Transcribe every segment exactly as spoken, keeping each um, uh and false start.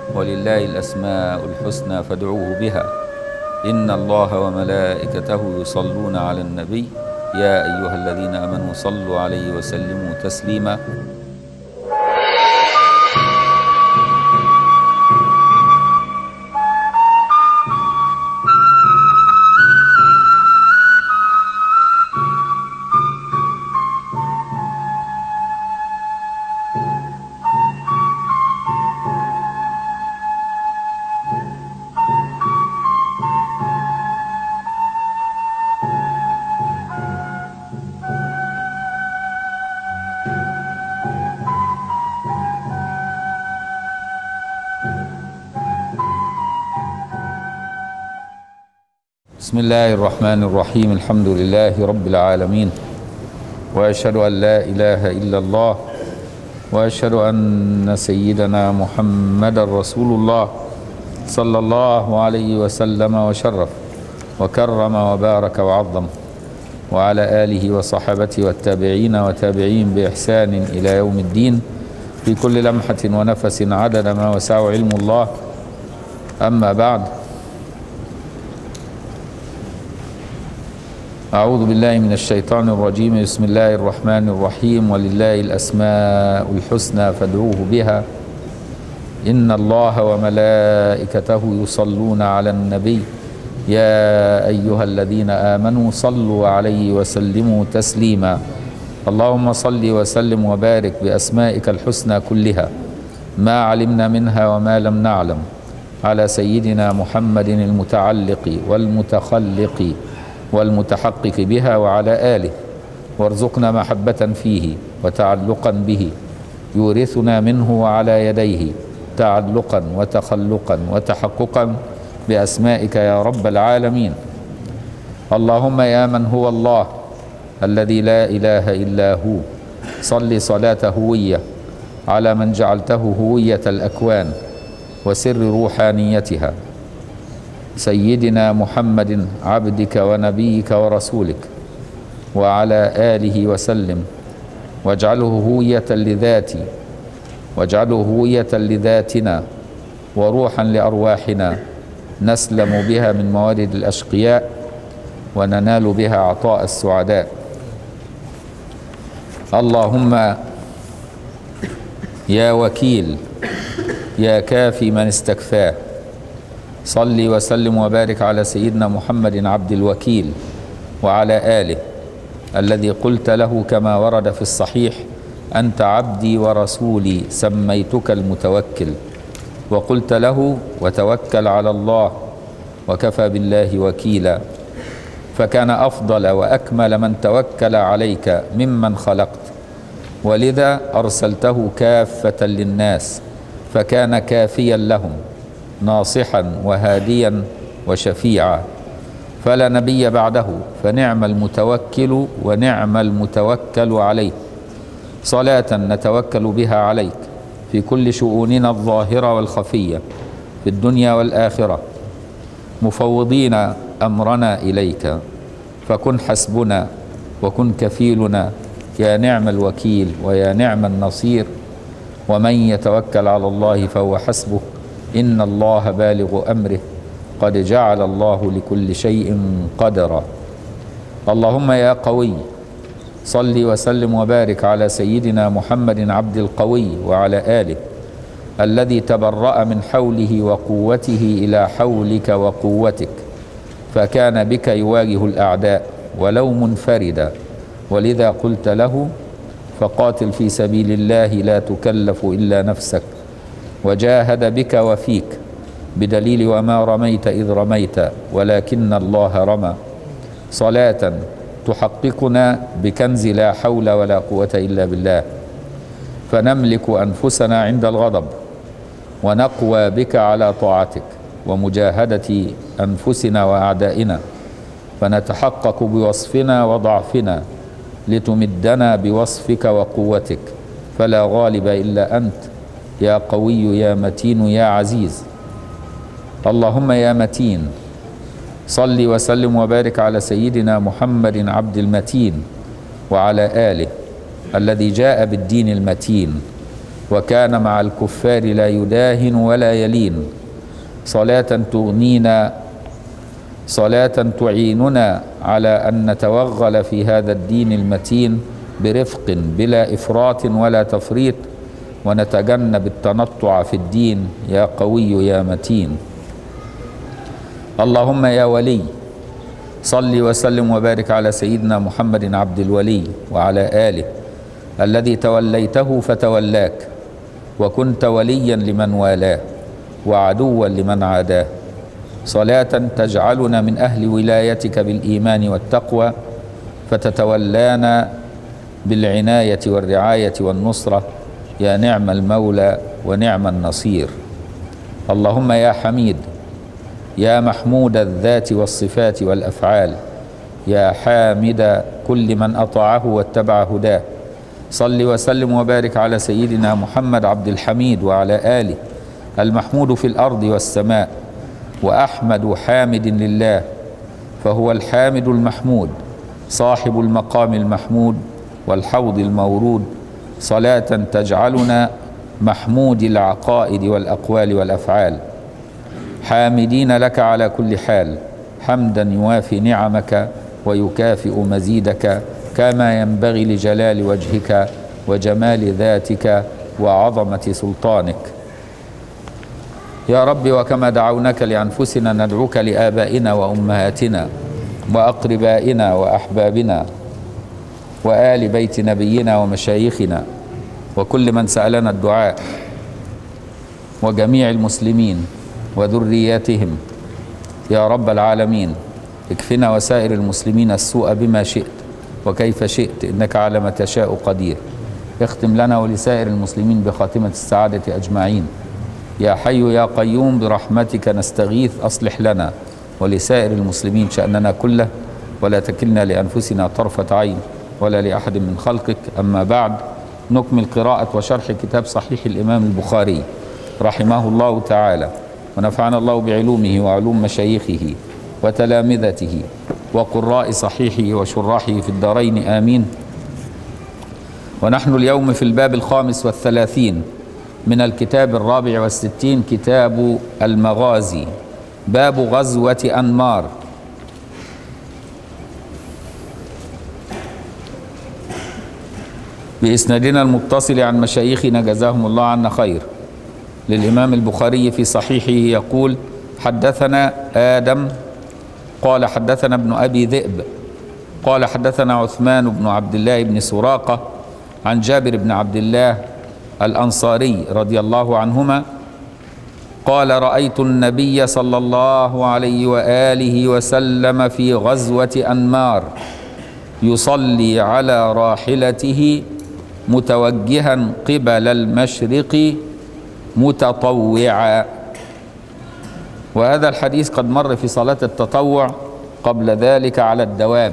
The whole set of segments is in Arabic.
ولله الأسماء الحسنى فادعوه بها إن الله وملائكته يصلون على النبي يا أيها الذين آمنوا صلوا عليه وسلموا تسليما. بسم الله الرحمن الرحيم. الحمد لله رب العالمين، وأشهد أن لا إله إلا الله، وأشهد أن سيدنا محمد رسول الله صلى الله عليه وسلم وشرف وكرم وبارك وعظم، وعلى آله وصحبته والتابعين وتابعين بإحسان إلى يوم الدين في كل لمحة ونفس عدد ما وسعه علم الله. أما بعد، أعوذ بالله من الشيطان الرجيم. بسم الله الرحمن الرحيم. ولله الأسماء الحسنى فادعوه بها إن الله وملائكته يصلون على النبي يا أيها الذين آمنوا صلوا عليه وسلموا تسليما. اللهم صل وسلم وبارك بأسمائك الحسنى كلها ما علمنا منها وما لم نعلم على سيدنا محمد المتعلق والمتخلق والمتحقق بها وعلى آله، وارزقنا محبة فيه وتعلقا به يورثنا منه وعلى يديه تعلقا وتخلقا وتحققا بأسمائك يا رب العالمين. اللهم يا من هو الله الذي لا إله إلا هو، صل صلاة هوية على من جعلته هوية الأكوان وسر روحانيتها، سيدنا محمد عبدك ونبيك ورسولك، وعلى آله وسلم، واجعله هوية لذاتي، واجعله هوية لذاتنا وروحا لأرواحنا نسلم بها من موارد الأشقياء وننال بها عطاء السعداء. اللهم يا وكيل يا كافي من استكفاه، صل وسلم وبارك على سيدنا محمد عبد الوكيل وعلى آله الذي قلت له كما ورد في الصحيح: أنت عبدي ورسولي سميتك المتوكل. وقلت له: وتوكل على الله وكفى بالله وكيلا. فكان أفضل وأكمل من توكل عليك ممن خلقت، ولذا أرسلته كافة للناس فكان كافيا لهم ناصحا وهاديا وشفيعا، فلا نبي بعده، فنعم المتوكل ونعم المتوكل عليه. صلاة نتوكل بها عليك في كل شؤوننا الظاهرة والخفية في الدنيا والآخرة، مفوضين أمرنا إليك، فكن حسبنا وكن كفيلنا يا نعم الوكيل ويا نعم النصير. ومن يتوكل على الله فهو حسبه إن الله بالغ أمره قد جعل الله لكل شيء قدرا. اللهم يا قوي صل وسلم وبارك على سيدنا محمد عبد القوي وعلى آله الذي تبرأ من حوله وقوته إلى حولك وقوتك، فكان بك يواجه الأعداء ولو منفردا، ولذا قلت له: فقاتل في سبيل الله لا تكلف إلا نفسك، وجاهد بك وفيك بدليل وما رميت إذ رميت ولكن الله رمى. صلاة تحققنا بكنز لا حول ولا قوة إلا بالله، فنملك أنفسنا عند الغضب، ونقوى بك على طاعتك ومجاهدة أنفسنا وأعدائنا، فنتحقق بوصفنا وضعفنا لتمدنا بوصفك وقوتك، فلا غالب إلا أنت يا قوي يا متين يا عزيز. اللهم يا متين صل وسلم وبارك على سيدنا محمد عبد المتين وعلى آله الذي جاء بالدين المتين وكان مع الكفار لا يداهن ولا يلين. صلاة تغنينا صلاة تعيننا على أن نتوغل في هذا الدين المتين برفق بلا إفراط ولا تفريط، ونتجنب التنطع في الدين يا قوي يا متين. اللهم يا ولي صل وسلم وبارك على سيدنا محمد عبد الولي وعلى آله الذي توليته فتولاك، وكنت وليا لمن والاه وعدوا لمن عاداه. صلاة تجعلنا من أهل ولايتك بالإيمان والتقوى، فتتولانا بالعناية والرعاية والنصرة يا نعم المولى ونعم النصير. اللهم يا حميد يا محمود الذات والصفات والأفعال، يا حامد كل من أطاعه واتبع هداه، صل وسلم وبارك على سيدنا محمد عبد الحميد وعلى آله المحمود في الأرض والسماء، وأحمد حامد لله، فهو الحامد المحمود صاحب المقام المحمود والحوض المورود. صلاة تجعلنا محمود العقائد والأقوال والأفعال، حامدين لك على كل حال، حمدا يوافي نعمك ويكافئ مزيدك، كما ينبغي لجلال وجهك وجمال ذاتك وعظمة سلطانك. يا رب، وكما دعوناك لأنفسنا ندعوك لآبائنا وأمهاتنا وأقربائنا وأحبابنا وآل بيت نبينا ومشايخنا وكل من سألنا الدعاء، وجميع المسلمين وذرياتهم يا رب العالمين. اكفنا وسائر المسلمين السوء بما شئت وكيف شئت، إنك على ما تشاء قدير. اختم لنا ولسائر المسلمين بخاتمة السعادة أجمعين. يا حي يا قيوم برحمتك نستغيث، أصلح لنا ولسائر المسلمين شأننا كله، ولا تكلنا لأنفسنا طرفة عين ولا لأحد من خلقك. أما بعد، نكمل قراءة وشرح كتاب صحيح الإمام البخاري رحمه الله تعالى، ونفعنا الله بعلومه وعلوم مشايخه وتلامذته وقراء صحيحه وشراحه في الدارين آمين. ونحن اليوم في الباب الخامس والثلاثين من الكتاب الرابع والستين، كتاب المغازي، باب غزوة أنمار. بإسنادنا المتصل عن مشايخنا جزاهم الله عنا خير، للإمام البخاري في صحيحه يقول: حدثنا آدم قال حدثنا ابن أبي ذئب قال حدثنا عثمان بن عبد الله بن سراقة عن جابر بن عبد الله الأنصاري رضي الله عنهما قال: رأيت النبي صلى الله عليه وآله وسلم في غزوة أنمار يصلي على راحلته متوجها قبل المشرق متطوعا. وهذا الحديث قد مر في صلاة التطوع قبل ذلك على الدواب.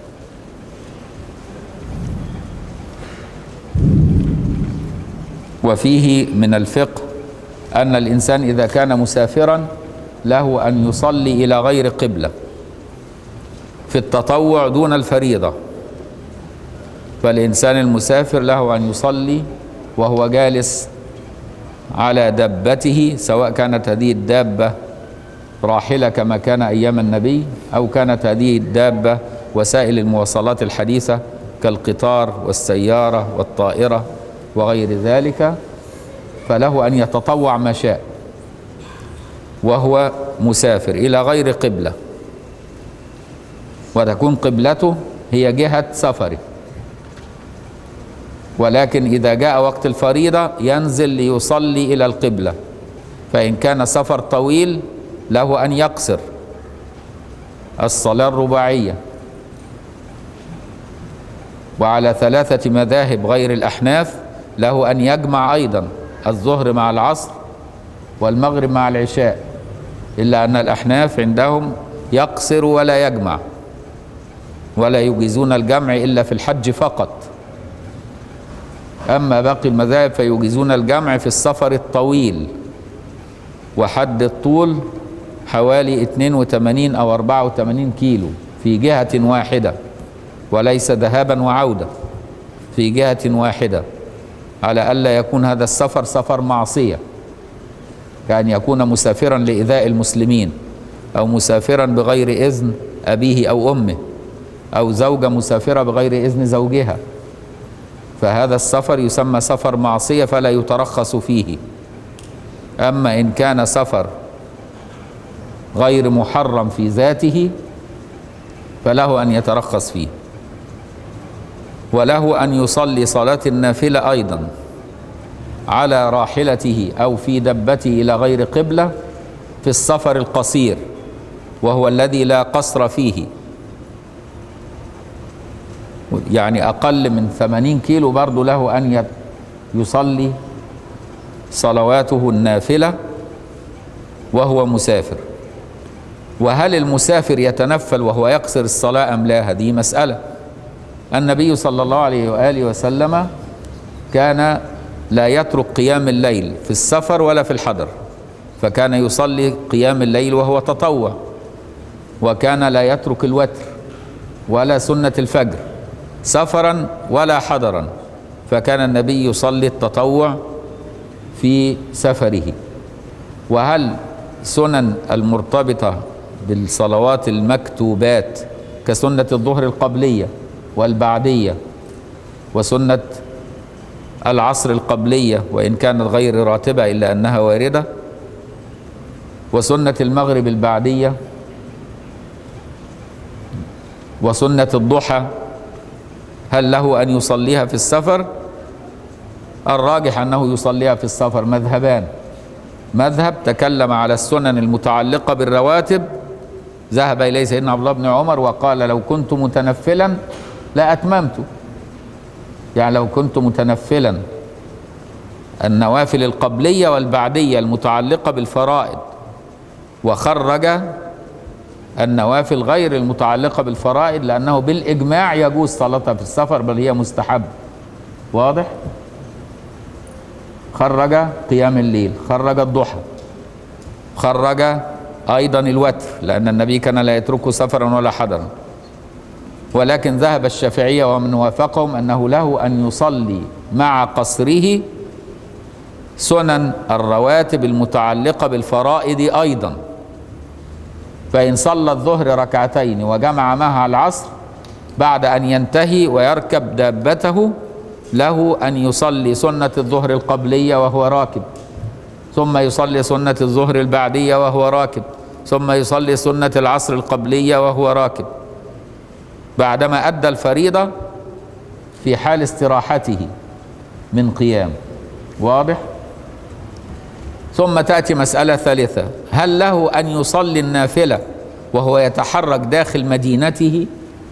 وفيه من الفقه أن الإنسان إذا كان مسافرا له أن يصلي إلى غير قبلة في التطوع دون الفريضة. فالإنسان المسافر له أن يصلي وهو جالس على دابته، سواء كانت هذه الدابة راحلة كما كان أيام النبي، أو كانت هذه الدابة وسائل المواصلات الحديثة كالقطار والسيارة والطائرة وغير ذلك، فله أن يتطوع ما شاء وهو مسافر إلى غير قبلة، وتكون قبلته هي جهة سفره. ولكن إذا جاء وقت الفريضة ينزل ليصلي إلى القبلة، فإن كان سفر طويل له أن يقصر الصلاة الرباعية. وعلى ثلاثة مذاهب غير الأحناف له أن يجمع أيضا الظهر مع العصر والمغرب مع العشاء، إلا أن الأحناف عندهم يقصر ولا يجمع، ولا يجيزون الجمع إلا في الحج فقط. أما باقي المذاهب فيجيزون الجمع في السفر الطويل، وحد الطول حوالي اثنين وثمانين أو أربعة وثمانين كيلو في جهة واحدة، وليس ذهابا وعودة، في جهة واحدة. على ألا يكون هذا السفر سفر معصية، كأن يكون مسافرا لإيذاء المسلمين، أو مسافرا بغير إذن أبيه أو أمه، أو زوجة مسافرة بغير إذن زوجها، فهذا السفر يسمى سفر معصية فلا يترخص فيه. أما إن كان سفر غير محرم في ذاته فله أن يترخص فيه. وله أن يصلي صلاة النافلة أيضا على راحلته أو في دبته إلى غير قبلة في السفر القصير، وهو الذي لا قصر فيه، يعني أقل من ثمانين كيلو برضو له أن يصلي صلواته النافلة وهو مسافر. وهل المسافر يتنفل وهو يقصر الصلاة أم لا؟ هذه مسألة. النبي صلى الله عليه وآله وسلم كان لا يترك قيام الليل في السفر ولا في الحضر، فكان يصلي قيام الليل وهو تطوع، وكان لا يترك الوتر ولا سنة الفجر سفرا ولا حضرا، فكان النبي يصلي التطوع في سفره. وهل سنن المرتبطة بالصلوات المكتوبات كسنة الظهر القبلية والبعدية وسنة العصر القبلية وإن كانت غير راتبة إلا أنها واردة، وسنة المغرب البعدية، وسنة الضحى، هل له أن يصليها في السفر؟ الراجح أنه يصليها في السفر. مذهبان: مذهب تكلم على السنن المتعلقة بالرواتب ذهب إليه سيدنا عبد الله بن عمر وقال لو كنت متنفلا لأتممت، يعني لو كنت متنفلا النوافل القبلية والبعدية المتعلقة بالفرائض، وخرج النوافل غير المتعلقة بالفرائض لأنه بالإجماع يجوز صلاتها في السفر بل هي مستحب. واضح؟ خرج قيام الليل، خرج الضحى، خرج أيضا الوتر لأن النبي كان لا يتركه سفرا ولا حضرا. ولكن ذهب الشافعية ومن وافقهم أنه له أن يصلي مع قصره سنن الرواتب المتعلقة بالفرائض أيضا، فإن صلى الظهر ركعتين وجمع معها العصر بعد أن ينتهي ويركب دابته له أن يصلي سنة الظهر القبلية وهو راكب، ثم يصلي سنة الظهر البعدية وهو راكب، ثم يصلي سنة العصر القبلية وهو راكب، بعدما أدى الفريضة في حال استراحته من قيام. واضح؟ ثم تأتي مسألة ثالثة: هل له أن يصلي النافلة وهو يتحرك داخل مدينته،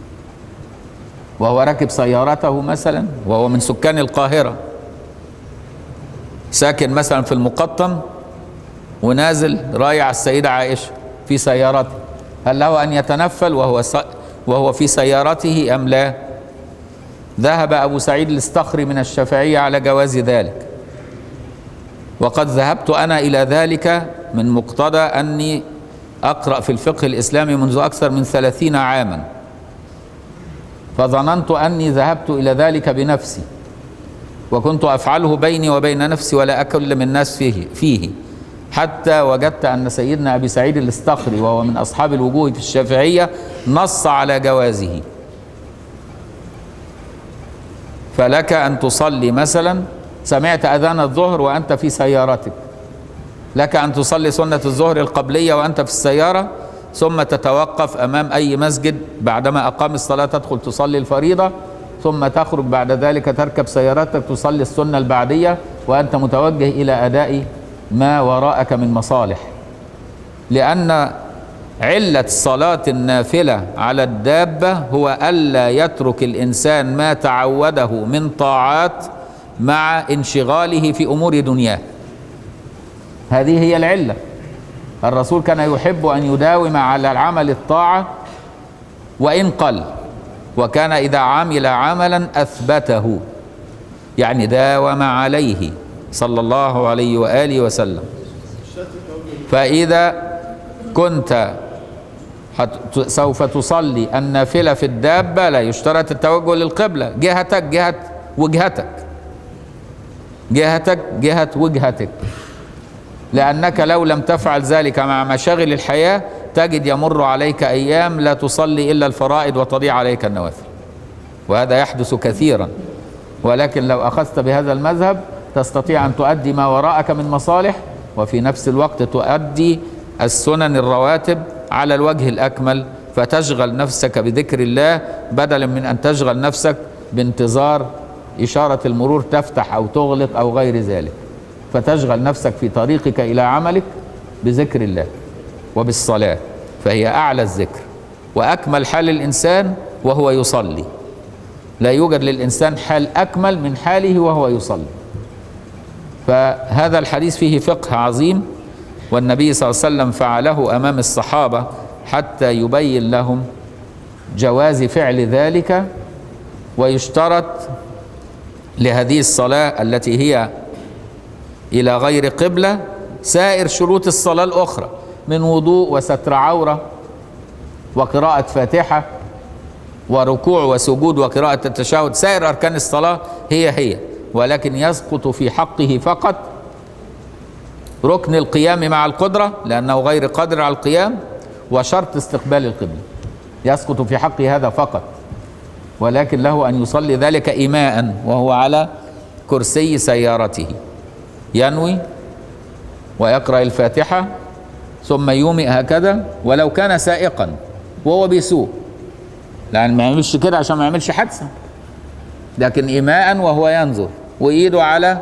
وهو راكب سيارته مثلا، وهو من سكان القاهرة ساكن مثلا في المقطم ونازل رايح السيدة عائشة في سيارته، هل له أن يتنفل وهو وهو في سيارته أم لا؟ ذهب أبو سعيد الاستخري من الشافعية على جواز ذلك، وقد ذهبت أنا إلى ذلك من مقتضى أني أقرأ في الفقه الإسلامي منذ أكثر من ثلاثين عاما، فظننت أني ذهبت إلى ذلك بنفسي، وكنت أفعله بيني وبين نفسي ولا أكلم الناس فيه, فيه حتى وجدت أن سيدنا أبي سعيد الاستخري وهو من أصحاب الوجوه في الشافعية نص على جوازه. فلك أن تصلي مثلا، سمعت أذان الظهر وأنت في سيارتك، لك أن تصلي سنة الظهر القبلية وأنت في السيارة، ثم تتوقف أمام أي مسجد بعدما أقام الصلاة تدخل تصلي الفريضة، ثم تخرج بعد ذلك تركب سيارتك تصلي السنة البعدية وأنت متوجه إلى أداء ما وراءك من مصالح. لأن علة صلاة النافلة على الدابة هو ألا يترك الإنسان ما تعوده من طاعات مع انشغاله في أمور دنياه، هذه هي العلة. الرسول كان يحب أن يداوم على العمل الطاعة وإن قل، وكان إذا عمل عملا أثبته، يعني داوم عليه صلى الله عليه وآله وسلم. فإذا كنت سوف تصلي النافلة في الدابة لا يشترط التوجه للقبلة، جهتك جهة وجهتك، جهتك جهة وجهتك، لأنك لو لم تفعل ذلك مع مشاغل الحياة تجد يمر عليك أيام لا تصلي إلا الفرائض وتضيع عليك النوافل، وهذا يحدث كثيرا. ولكن لو أخذت بهذا المذهب تستطيع أن تؤدي ما وراءك من مصالح، وفي نفس الوقت تؤدي السنن الرواتب على الوجه الأكمل، فتشغل نفسك بذكر الله بدلا من أن تشغل نفسك بانتظار إشارة المرور تفتح أو تغلق أو غير ذلك. فتشغل نفسك في طريقك إلى عملك بذكر الله وبالصلاة، فهي أعلى الذكر وأكمل حال الإنسان وهو يصلي. لا يوجد للإنسان حال أكمل من حاله وهو يصلي. فهذا الحديث فيه فقه عظيم، والنبي صلى الله عليه وسلم فعله أمام الصحابة حتى يبين لهم جواز فعل ذلك. ويشترط لهذه الصلاة التي هي إلى غير قبلة سائر شروط الصلاة الأخرى من وضوء وستر عورة وقراءة فاتحة وركوع وسجود وقراءة التشهد، سائر أركان الصلاة هي هي، ولكن يسقط في حقه فقط ركن القيام مع القدرة لأنه غير قادر على القيام، وشرط استقبال القبلة يسقط في حقه هذا فقط، ولكن له أن يصلي ذلك إيماء وهو على كرسي سيارته، ينوي ويقرأ الفاتحة ثم يومئ هكذا، ولو كان سائقا وهو بيسوق، لأن ما يعملش كده عشان ما يعملش حادثة، لكن إيماء وهو ينظر وإيده على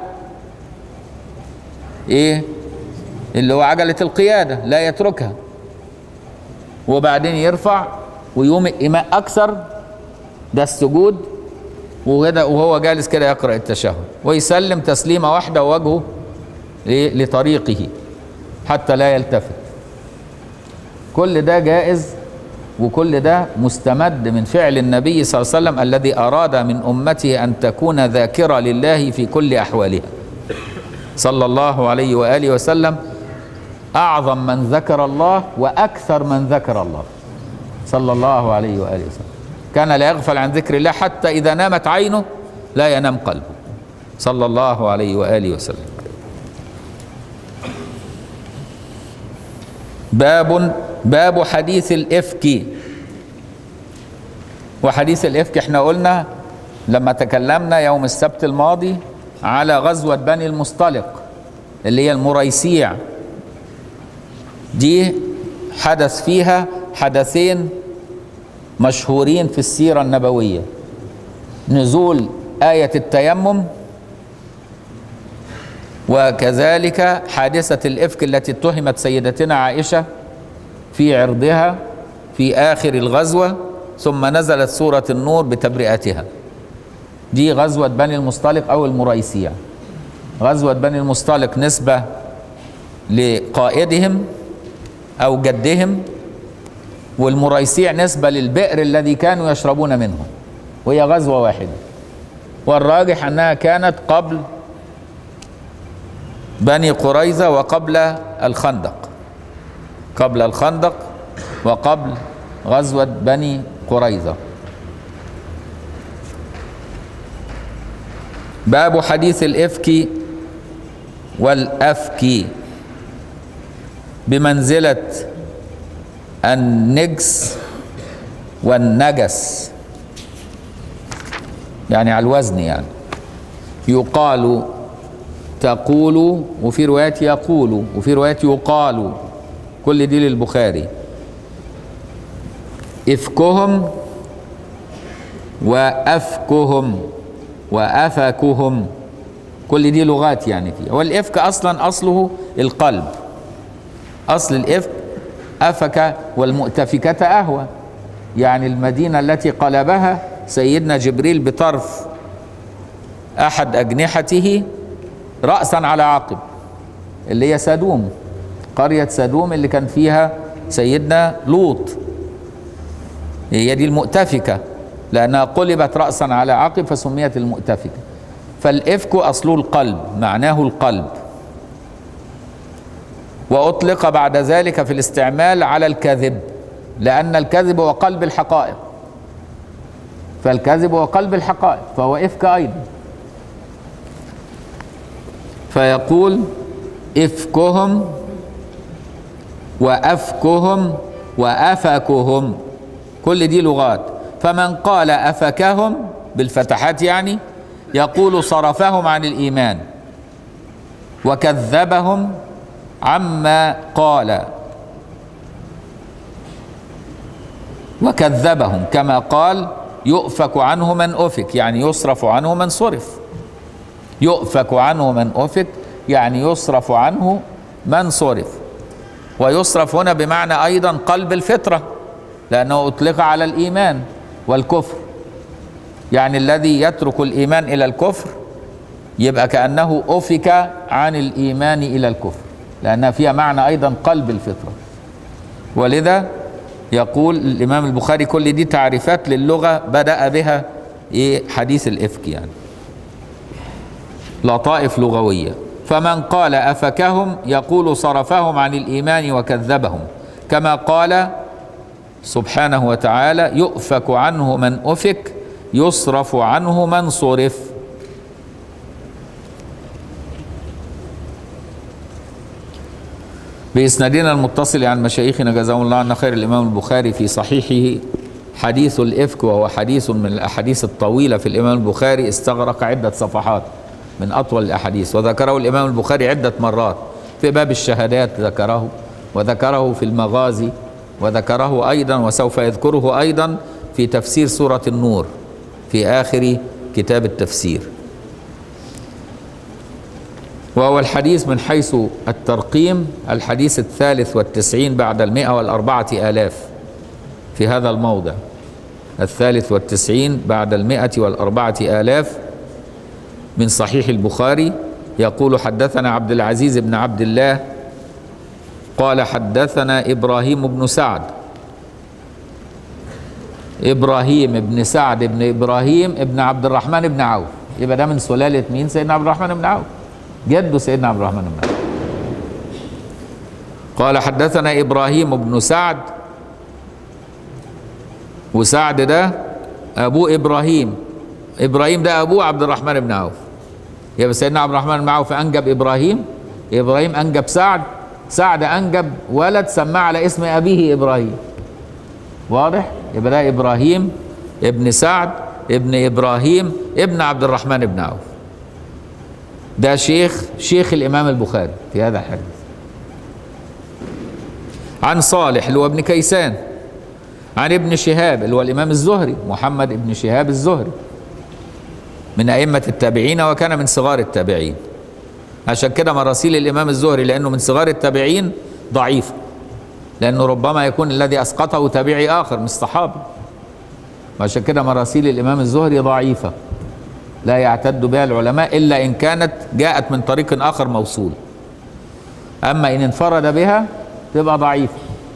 إيه اللي هو عجلة القيادة لا يتركها، وبعدين يرفع ويومئ إيماء أكثر، ده السجود، وكده وهو جالس كده يقرأ التشهد ويسلم تسليمة واحدة ووجهه لطريقه حتى لا يلتفت. كل ده جائز، وكل ده مستمد من فعل النبي صلى الله عليه وسلم الذي أراد من أمته أن تكون ذاكرة لله في كل أحوالها صلى الله عليه وآله وسلم، أعظم من ذكر الله وأكثر من ذكر الله صلى الله عليه وآله وسلم. كان لا يغفل عن ذكر الله حتى إذا نامت عينه لا ينام قلبه صلى الله عليه وآله وسلم. باب باب حديث الإفك. وحديث الإفك احنا قلنا لما تكلمنا يوم السبت الماضي على غزوة بني المصطلق اللي هي المريسيع، دي حدث فيها حدثين مشهورين في السيرة النبوية: نزول آية التيمم، وكذلك حادثة الإفك التي اتهمت سيدتنا عائشة في عرضها في آخر الغزوة، ثم نزلت سورة النور بتبرئتها. دي غزوة بني المصطلق أو المريسيع. غزوة بني المصطلق نسبة لقائدهم أو جدهم، والمريسيع نسبة للبئر الذي كانوا يشربون منه، وهي غزوة واحدة، والراجح أنها كانت قبل بني قريظة وقبل الخندق، قبل الخندق وقبل غزوة بني قريظة. باب حديث الإفك والأفك بمنزلة النجس والنجس، يعني على الوزن، يعني يقال تقول، وفي روايات يقول، وفي روايات يقال، كل دي للبخاري. إفكهم وأفكهم وأفكهم، كل دي لغات يعني فيها. والإفك أصلا أصله القلب، أصل الإفك أفك والمؤتفكة أهوى، يعني المدينة التي قلبها سيدنا جبريل بطرف أحد أجنحته رأسا على عقب، اللي هي سدوم، قرية سدوم اللي كان فيها سيدنا لوط، هي دي المؤتفكة لأنها قلبت رأسا على عقب فسميت المؤتفكة. فالإفك أصله القلب، معناه القلب، وأطلق بعد ذلك في الاستعمال على الكذب، لأن الكذب هو قلب الحقائق، فالكذب هو قلب الحقائق فهو إفك أيضا. فيقول إفكهم وأفكهم وأفكهم، كل دي لغات. فمن قال أفكهم بالفتحات يعني يقول صرفهم عن الإيمان وكذبهم عما قال، وكذبهم كما قال يؤفك عنه من أفك، يعني يصرف عنه من صرف. يؤفك عنه من أفك يعني يصرف عنه من صرف. ويصرف هنا بمعنى أيضا قلب الفطرة، لأنه أطلق على الإيمان والكفر، يعني الذي يترك الإيمان إلى الكفر يبقى كأنه أفك عن الإيمان إلى الكفر، لأنها فيها معنى أيضا قلب الفطرة. ولذا يقول الإمام البخاري كل دي تعريفات للغة بدأ بها إيه حديث الإفك، يعني لطائف لغوية. فمن قال أفكهم يقول صرفهم عن الإيمان وكذبهم، كما قال سبحانه وتعالى يؤفك عنه من أفك يصرف عنه من صرف. بإسنادنا المتصل عن مشايخنا جزاهم الله عنا خير الإمام البخاري في صحيحه حديث الإفك، وهو حديث من الأحاديث الطويلة في الإمام البخاري، استغرق عدة صفحات، من أطول الأحاديث، وذكره الإمام البخاري عدة مرات. في باب الشهادات ذكره، وذكره في المغازي، وذكره أيضا وسوف يذكره أيضا في تفسير سورة النور في آخر كتاب التفسير. وهو الحديث من حيث الترقيم الحديث الثالث والتسعين بعد المئة والأربعة آلاف في هذا الموضع، الثالث والتسعين بعد المئة والأربعة آلاف من صحيح البخاري. يقول حدثنا عبد العزيز بن عبد الله قال حدثنا إبراهيم بن سعد، إبراهيم بن سعد بن إبراهيم بن عبد الرحمن بن عوف، يبقى ده من سلالة مين؟ سيدنا عبد الرحمن بن عوف، جده سيدنا عبد الرحمن بن عوف. قال حدثنا إبراهيم بن سعد، وسعد ده أبوه إبراهيم، إبراهيم ده أبوه عبد الرحمن بن عوف، يبقى سيدنا عبد الرحمن بن عوف أنجب إبراهيم، إبراهيم أنجب سعد، سعد أنجب ولد سماه على اسم أبيه إبراهيم. واضح؟ يبقى ده إبراهيم ابن سعد ابن إبراهيم ابن عبد الرحمن بن عوف، ده شيخ شيخ الإمام البخاري في هذا الحديث. عن صالح اللي هو ابن كيسان، عن ابن شهاب اللي هو الإمام الزهري محمد ابن شهاب الزهري من أئمة التابعين، وكان من صغار التابعين، عشان كده مراسيل الإمام الزهري لأنه من صغار التابعين ضعيف، لأنه ربما يكون الذي أسقطه تابعي آخر مش صحابي، وعشان كده مراسيل الإمام الزهري ضعيفة لا يعتد بها العلماء إلا إن كانت جاءت من طريق آخر موصول، أما إن انفرد بها تبقى ضعيفة،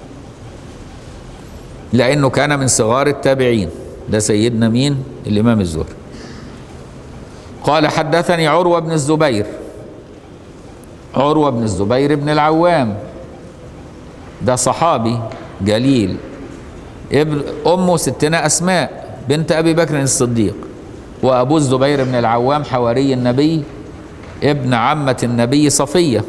لأنه كان من صغار التابعين. ده سيدنا مين؟ الإمام الزهري. قال حدثني عروة بن الزبير، عروة بن الزبير بن العوام، ده صحابي جليل، ابن أمه ستنا أسماء بنت أبي بكر الصديق، وأبو الزبير بن العوام حواري النبي ابن عمة النبي صفية،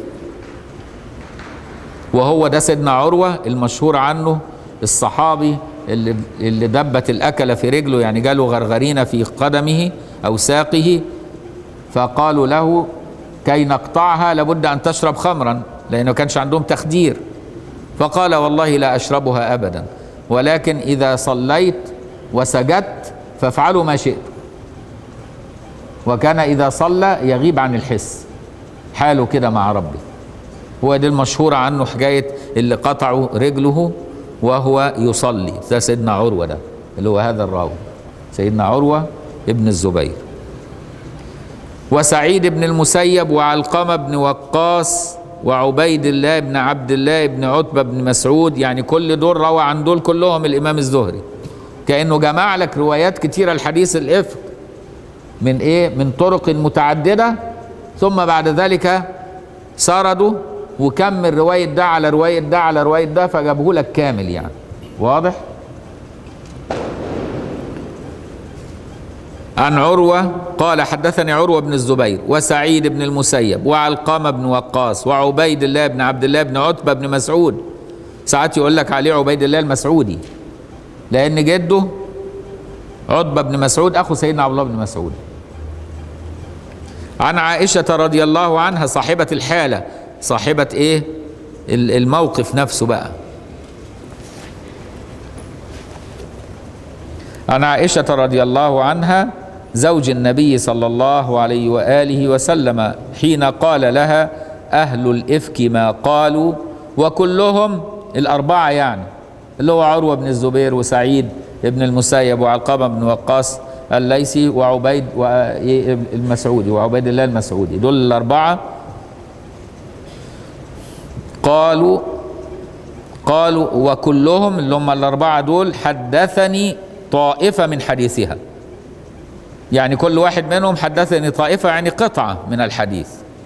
وهو ده سيدنا عروة المشهور عنه الصحابي اللي, اللي دبت الأكل في رجله، يعني جاله غرغرين في قدمه أو ساقه، فقالوا له كي نقطعها لابد أن تشرب خمرا، لأنه كانش عندهم تخدير، فقال والله لا أشربها أبدا، ولكن إذا صليت وسجدت فافعلوا ما شئت. وكان إذا صلى يغيب عن الحس، حاله كده مع ربه. هو دي المشهور عنه حكاية اللي قطعوا رجله وهو يصلي، ده سيدنا عروة، ده اللي هو هذا الراوي سيدنا عروة ابن الزبير. وسعيد بن المسيب وعلقمة بن وقاص وعبيد الله بن عبد الله بن عتبة بن مسعود، يعني كل دول روى عن دول كلهم الإمام الزهري، كأنه جمع لك روايات كتيرة الحديث الإفك من إيه؟ من طرق متعددة، ثم بعد ذلك سردوا وكمل رواية ده على رواية ده على رواية ده، فجابه لك كامل يعني. واضح؟ عن عروة قال حدثني عروة بن الزبير وسعيد بن المسيب وعلقمة بن وقاص وعبيد الله بن عبد الله بن عتبة بن مسعود. ساعات يقول لك عليه عبيد الله المسعودي لأن جده عتبة بن مسعود أخو سيدنا عبد الله بن مسعود. عن عائشة رضي الله عنها صاحبة الحالة، صاحبة إيه الموقف نفسه بقى. عن عائشة رضي الله عنها زوج النبي صلى الله عليه وآله وسلم حين قال لها أهل الإفك ما قالوا وكلهم الأربعة يعني اللي هو عروة بن الزبير وسعيد بن المسيب وعلقمة بن وقاص الليثي وعبيد المسعودي وعبيد الله المسعودي، دول الأربعة قالوا قالوا وكلهم اللي هم الأربعة دول حدثني طائفة من حديثها، يعني كل واحد منهم حدثني طائفة يعني قطعة من الحديث.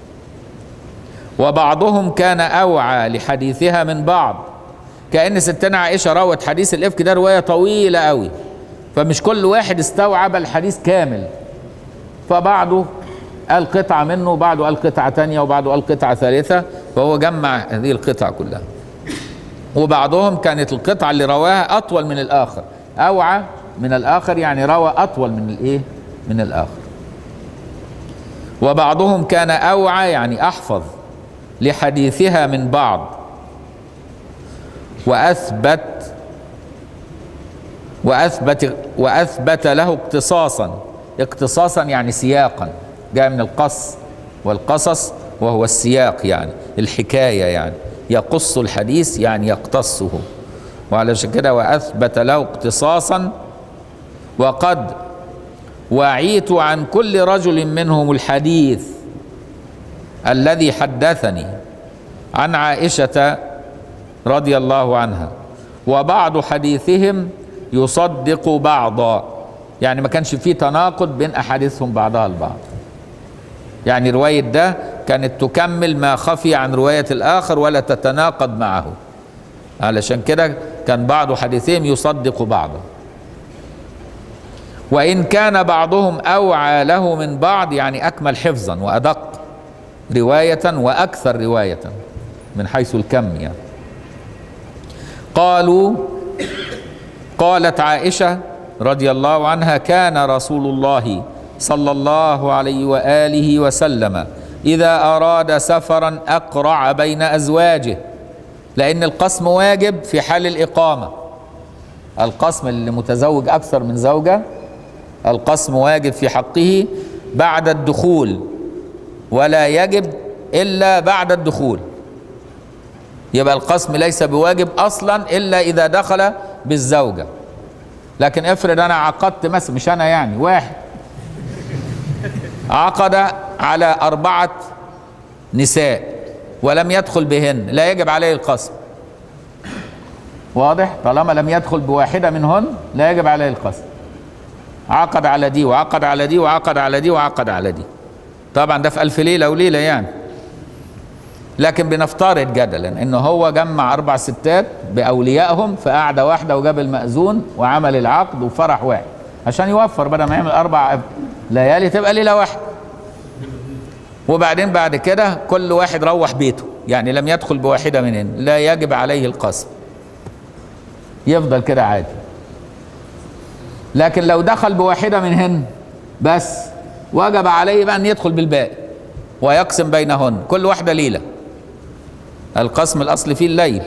وبعضهم كان أوعى لحديثها من بعض، كأن ستنا عائشة روت حديث الإفك ده رواية طويلة قوي، فمش كل واحد استوعب الحديث كامل، فبعضه قال قطعة منه وبعضه قال قطعة تانية وبعضه قال قطعة ثالثة، فهو جمع هذه القطع كلها. وبعضهم كانت القطعة اللي رواها أطول من الآخر، أوعى من الآخر يعني روى أطول من الإيه؟ من الآخر. وبعضهم كان أوعى يعني أحفظ لحديثها من بعض، وأثبت وأثبت وأثبت له اقتصاصا، اقتصاصا يعني سياقا، جاء من القص والقصص وهو السياق يعني الحكاية، يعني يقص الحديث يعني يقتصه، وعلشان كده وأثبت له اقتصاصا. وقد وعيت عن كل رجل منهم الحديث الذي حدثني عن عائشة رضي الله عنها، وبعض حديثهم يصدق بعضا، يعني ما كانش فيه تناقض بين أحاديثهم بعضها البعض، يعني رواية ده كانت تكمل ما خفي عن رواية الآخر ولا تتناقض معه، علشان كده كان بعض حديثهم يصدق بعضا. وإن كان بعضهم أوعى له من بعض يعني أكمل حفظا وأدق رواية وأكثر رواية من حيث الكم يعني. قالوا قالت عائشة رضي الله عنها كان رسول الله صلى الله عليه وآله وسلم إذا أراد سفرا أقرع بين أزواجه، لأن القسم واجب في حال الإقامة، القسم اللي متزوج أكثر من زوجة القسم واجب في حقه بعد الدخول، ولا يجب إلا بعد الدخول، يبقى القسم ليس بواجب أصلا إلا إذا دخل بالزوجة. لكن افرض أنا عقدت مثلا، مش أنا يعني، واحد عقد على أربعة نساء ولم يدخل بهن، لا يجب عليه القسم، واضح؟ طالما لم يدخل بواحدة منهن لا يجب عليه القسم. عقد على دي وعقد على دي وعقد على دي وعقد على دي، طبعا ده في ألف ليلة وليلة يعني، لكن بنفترض جدلا انه هو جمع اربع ستات باوليائهم في قعده واحده وجاب المأذون وعمل العقد وفرح واحد عشان يوفر، بدل ما يعمل اربع ليالي تبقى ليله واحده، وبعدين بعد كده كل واحد روح بيته، يعني لم يدخل بواحده منهن لا يجب عليه القسم، يفضل كده عادي. لكن لو دخل بواحده منهن بس وجب عليه بقى ان يدخل بالباقي ويقسم بينهن كل واحده ليله. القسم الاصل فيه الليل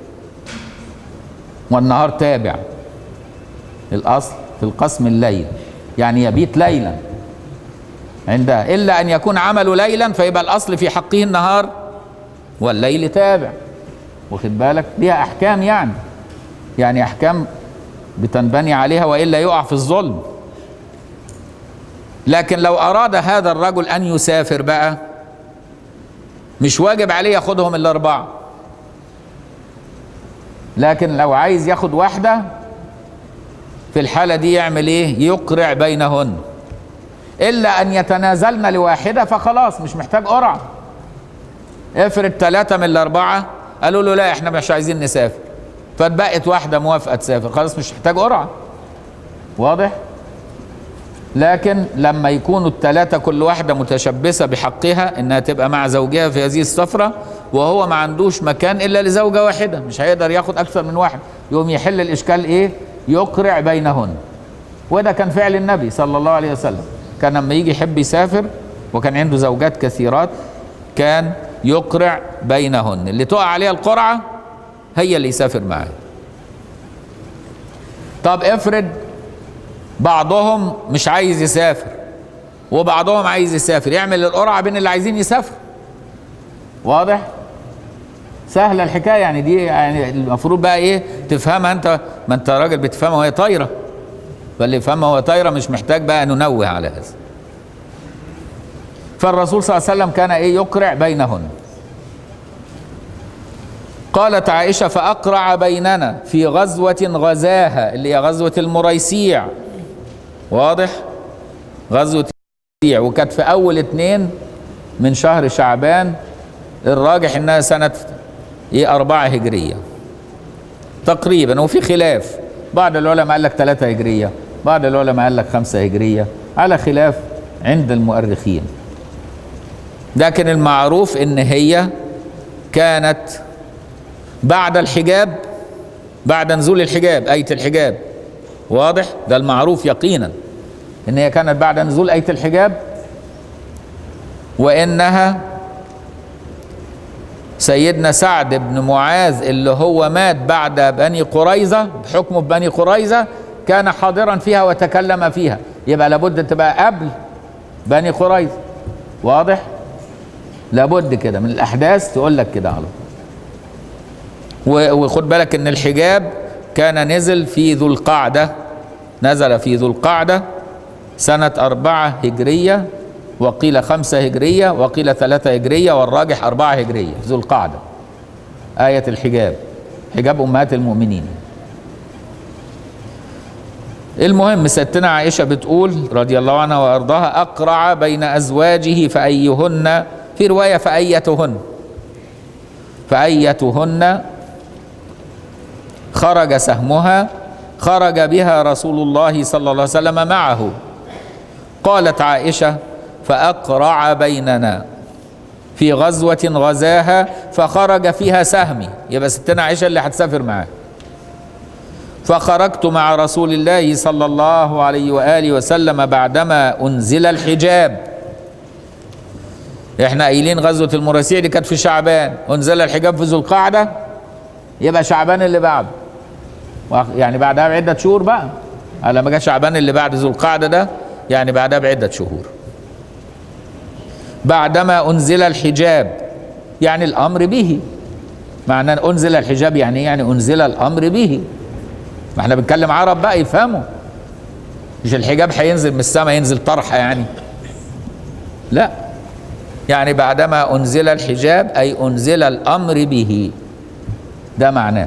والنهار تابع، الاصل في القسم الليل يعني يبيت ليلا عندها، الا ان يكون عمله ليلا فيبقى الاصل في حقه النهار والليل تابع، واخد بالك؟ ليها احكام يعني يعني احكام بتنبني عليها والا يقع في الظلم. لكن لو اراد هذا الرجل ان يسافر بقى مش واجب عليه ياخدهم الاربعه، لكن لو عايز ياخد واحده في الحاله دي يعمل ايه؟ يقرع بينهن، الا ان يتنازلن لواحده فخلاص مش محتاج قرعه. افرض ثلاثه من الاربعه قالوا له لا احنا مش عايزين نسافر، فاتبقت واحده موافقه تسافر، خلاص مش محتاج قرعه، واضح؟ لكن لما يكونوا الثلاثة كل واحدة متشبثة بحقها انها تبقى مع زوجها في هذه السفرة، وهو ما عندوش مكان الا لزوجة واحدة، مش هيقدر ياخد اكثر من واحد، يقوم يحل الاشكال ايه؟ يقرع بينهن. وده كان فعل النبي صلى الله عليه وسلم، كان لما يجي يحب يسافر وكان عنده زوجات كثيرات كان يقرع بينهن، اللي تقع عليها القرعة هي اللي يسافر معاه. طب افرض بعضهم مش عايز يسافر وبعضهم عايز يسافر، يعمل القرعة بين اللي عايزين يسافروا. واضح؟ سهلة الحكاية يعني، دي يعني المفروض بقى ايه تفهمها انت، ما انت راجل بتفهمها وهي طايرة، فاللي يفهمها وهي طايرة مش محتاج بقى ننوه على هذا. فالرسول صلى الله عليه وسلم كان ايه؟ يقرع بينهن. قالت عائشة فأقرع بيننا في غزوة غزاها، اللي هي غزوة المريسيع. واضح؟ غزوة المريسيع، وكانت في أول اتنين من شهر شعبان، الراجح إنها سنة إيه أربعة هجرية تقريبا، وفي خلاف، بعض العلماء قال لك ثلاثة هجرية، بعض العلماء قال لك خمسة هجرية، على خلاف عند المؤرخين. لكن المعروف إن هي كانت بعد الحجاب، بعد نزول الحجاب، آية الحجاب. واضح؟ ده المعروف يقينا ان هي كانت بعد نزول آية الحجاب، وانها سيدنا سعد بن معاذ اللي هو مات بعد بني قريظة بحكمه بني قريظة كان حاضرا فيها وتكلم فيها، يبقى لابد تبقى قبل بني قريظة. واضح؟ لابد كده من الاحداث تقول لك كده على طول. وخد بالك ان الحجاب كان نزل في ذو القعدة، نزل في ذو القعدة سنة أربعة هجرية، وقيل خمسة هجرية، وقيل ثلاثة هجرية، والراجح أربعة هجرية ذو القعدة. آية الحجاب، حجاب أمهات المؤمنين. المهم ستنا عائشة بتقول رضي الله عنها وأرضاها: أقرع بين أزواجه فأيهن، في رواية فأيتهن، فأيتهن خرج سهمها خرج بها رسول الله صلى الله عليه وسلم معه. قالت عائشة: فأقرع بيننا في غزوة غزاها فخرج فيها سهمي، يبقى ستنا عائشة اللي هتسافر معاه. فخرجت مع رسول الله صلى الله عليه وآله وسلم بعدما أنزل الحجاب. احنا قايلين غزوة المريسيع دي كانت في شعبان، أنزل الحجاب في ذو القعدة، يبقى شعبان اللي بعده، يعني بعدها بعدة شهور بقى، على ما جه شعبان اللي بعد ذو القعدة ده يعني بعدها بعدة شهور. بعدما أنزل الحجاب يعني الأمر به، معنى أنزل الحجاب يعني يعني أنزل الأمر به، ما احنا بنتكلم عرب بقى يفهموا، مش الحجاب هينزل من السماء ينزل طرحة يعني، لا، يعني بعدما أنزل الحجاب أي أنزل الأمر به، ده معناه.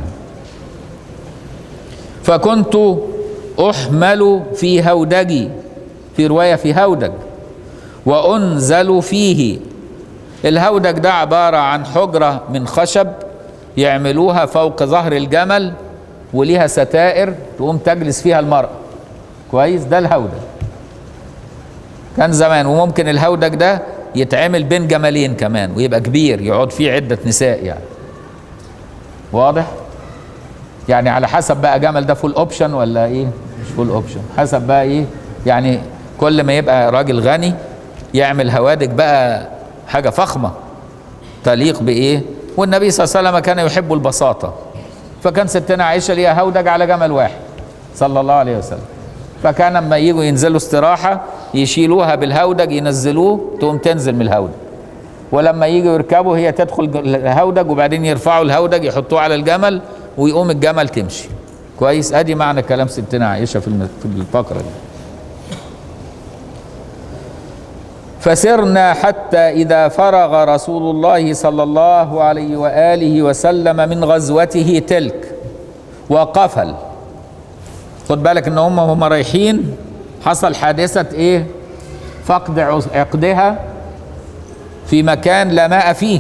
فكنت أحمل في هودجي، في رواية في هودج، وأنزل فيه. الهودج ده عبارة عن حجرة من خشب يعملوها فوق ظهر الجمل، وليها ستائر تقوم تجلس فيها المرأة. كويس؟ ده الهودج كان زمان. وممكن الهودج ده يتعمل بين جملين كمان ويبقى كبير يقعد فيه عدة نساء يعني. واضح؟ يعني على حسب بقى جمل ده فول اوبشن ولا ايه؟ مش فول اوبشن، حسب بقى ايه يعني. كل ما يبقى راجل غني يعمل هوادج بقى حاجة فخمة تليق بايه. والنبي صلى الله عليه وسلم كان يحب البساطة، فكان ستنا عائشة ليها هودج على جمل واحد صلى الله عليه وسلم. فكان لما يجوا ينزلوا استراحة يشيلوها بالهودج ينزلوه، تقوم تنزل من الهودج. ولما يجوا يركبوا هي تدخل الهودج وبعدين يرفعوا الهودج يحطوه على الجمل ويقوم الجمل تمشي. كويس؟ ادي معنى كلام ستنا عائشة في في الفقرة دي. فسرنا حتى إذا فرغ رسول الله صلى الله عليه وآله وسلم من غزوته تلك وقفل. خد بالك ان هم هم رايحين حصل حادثة ايه؟ فقد عقدها في مكان لا ماء فيه،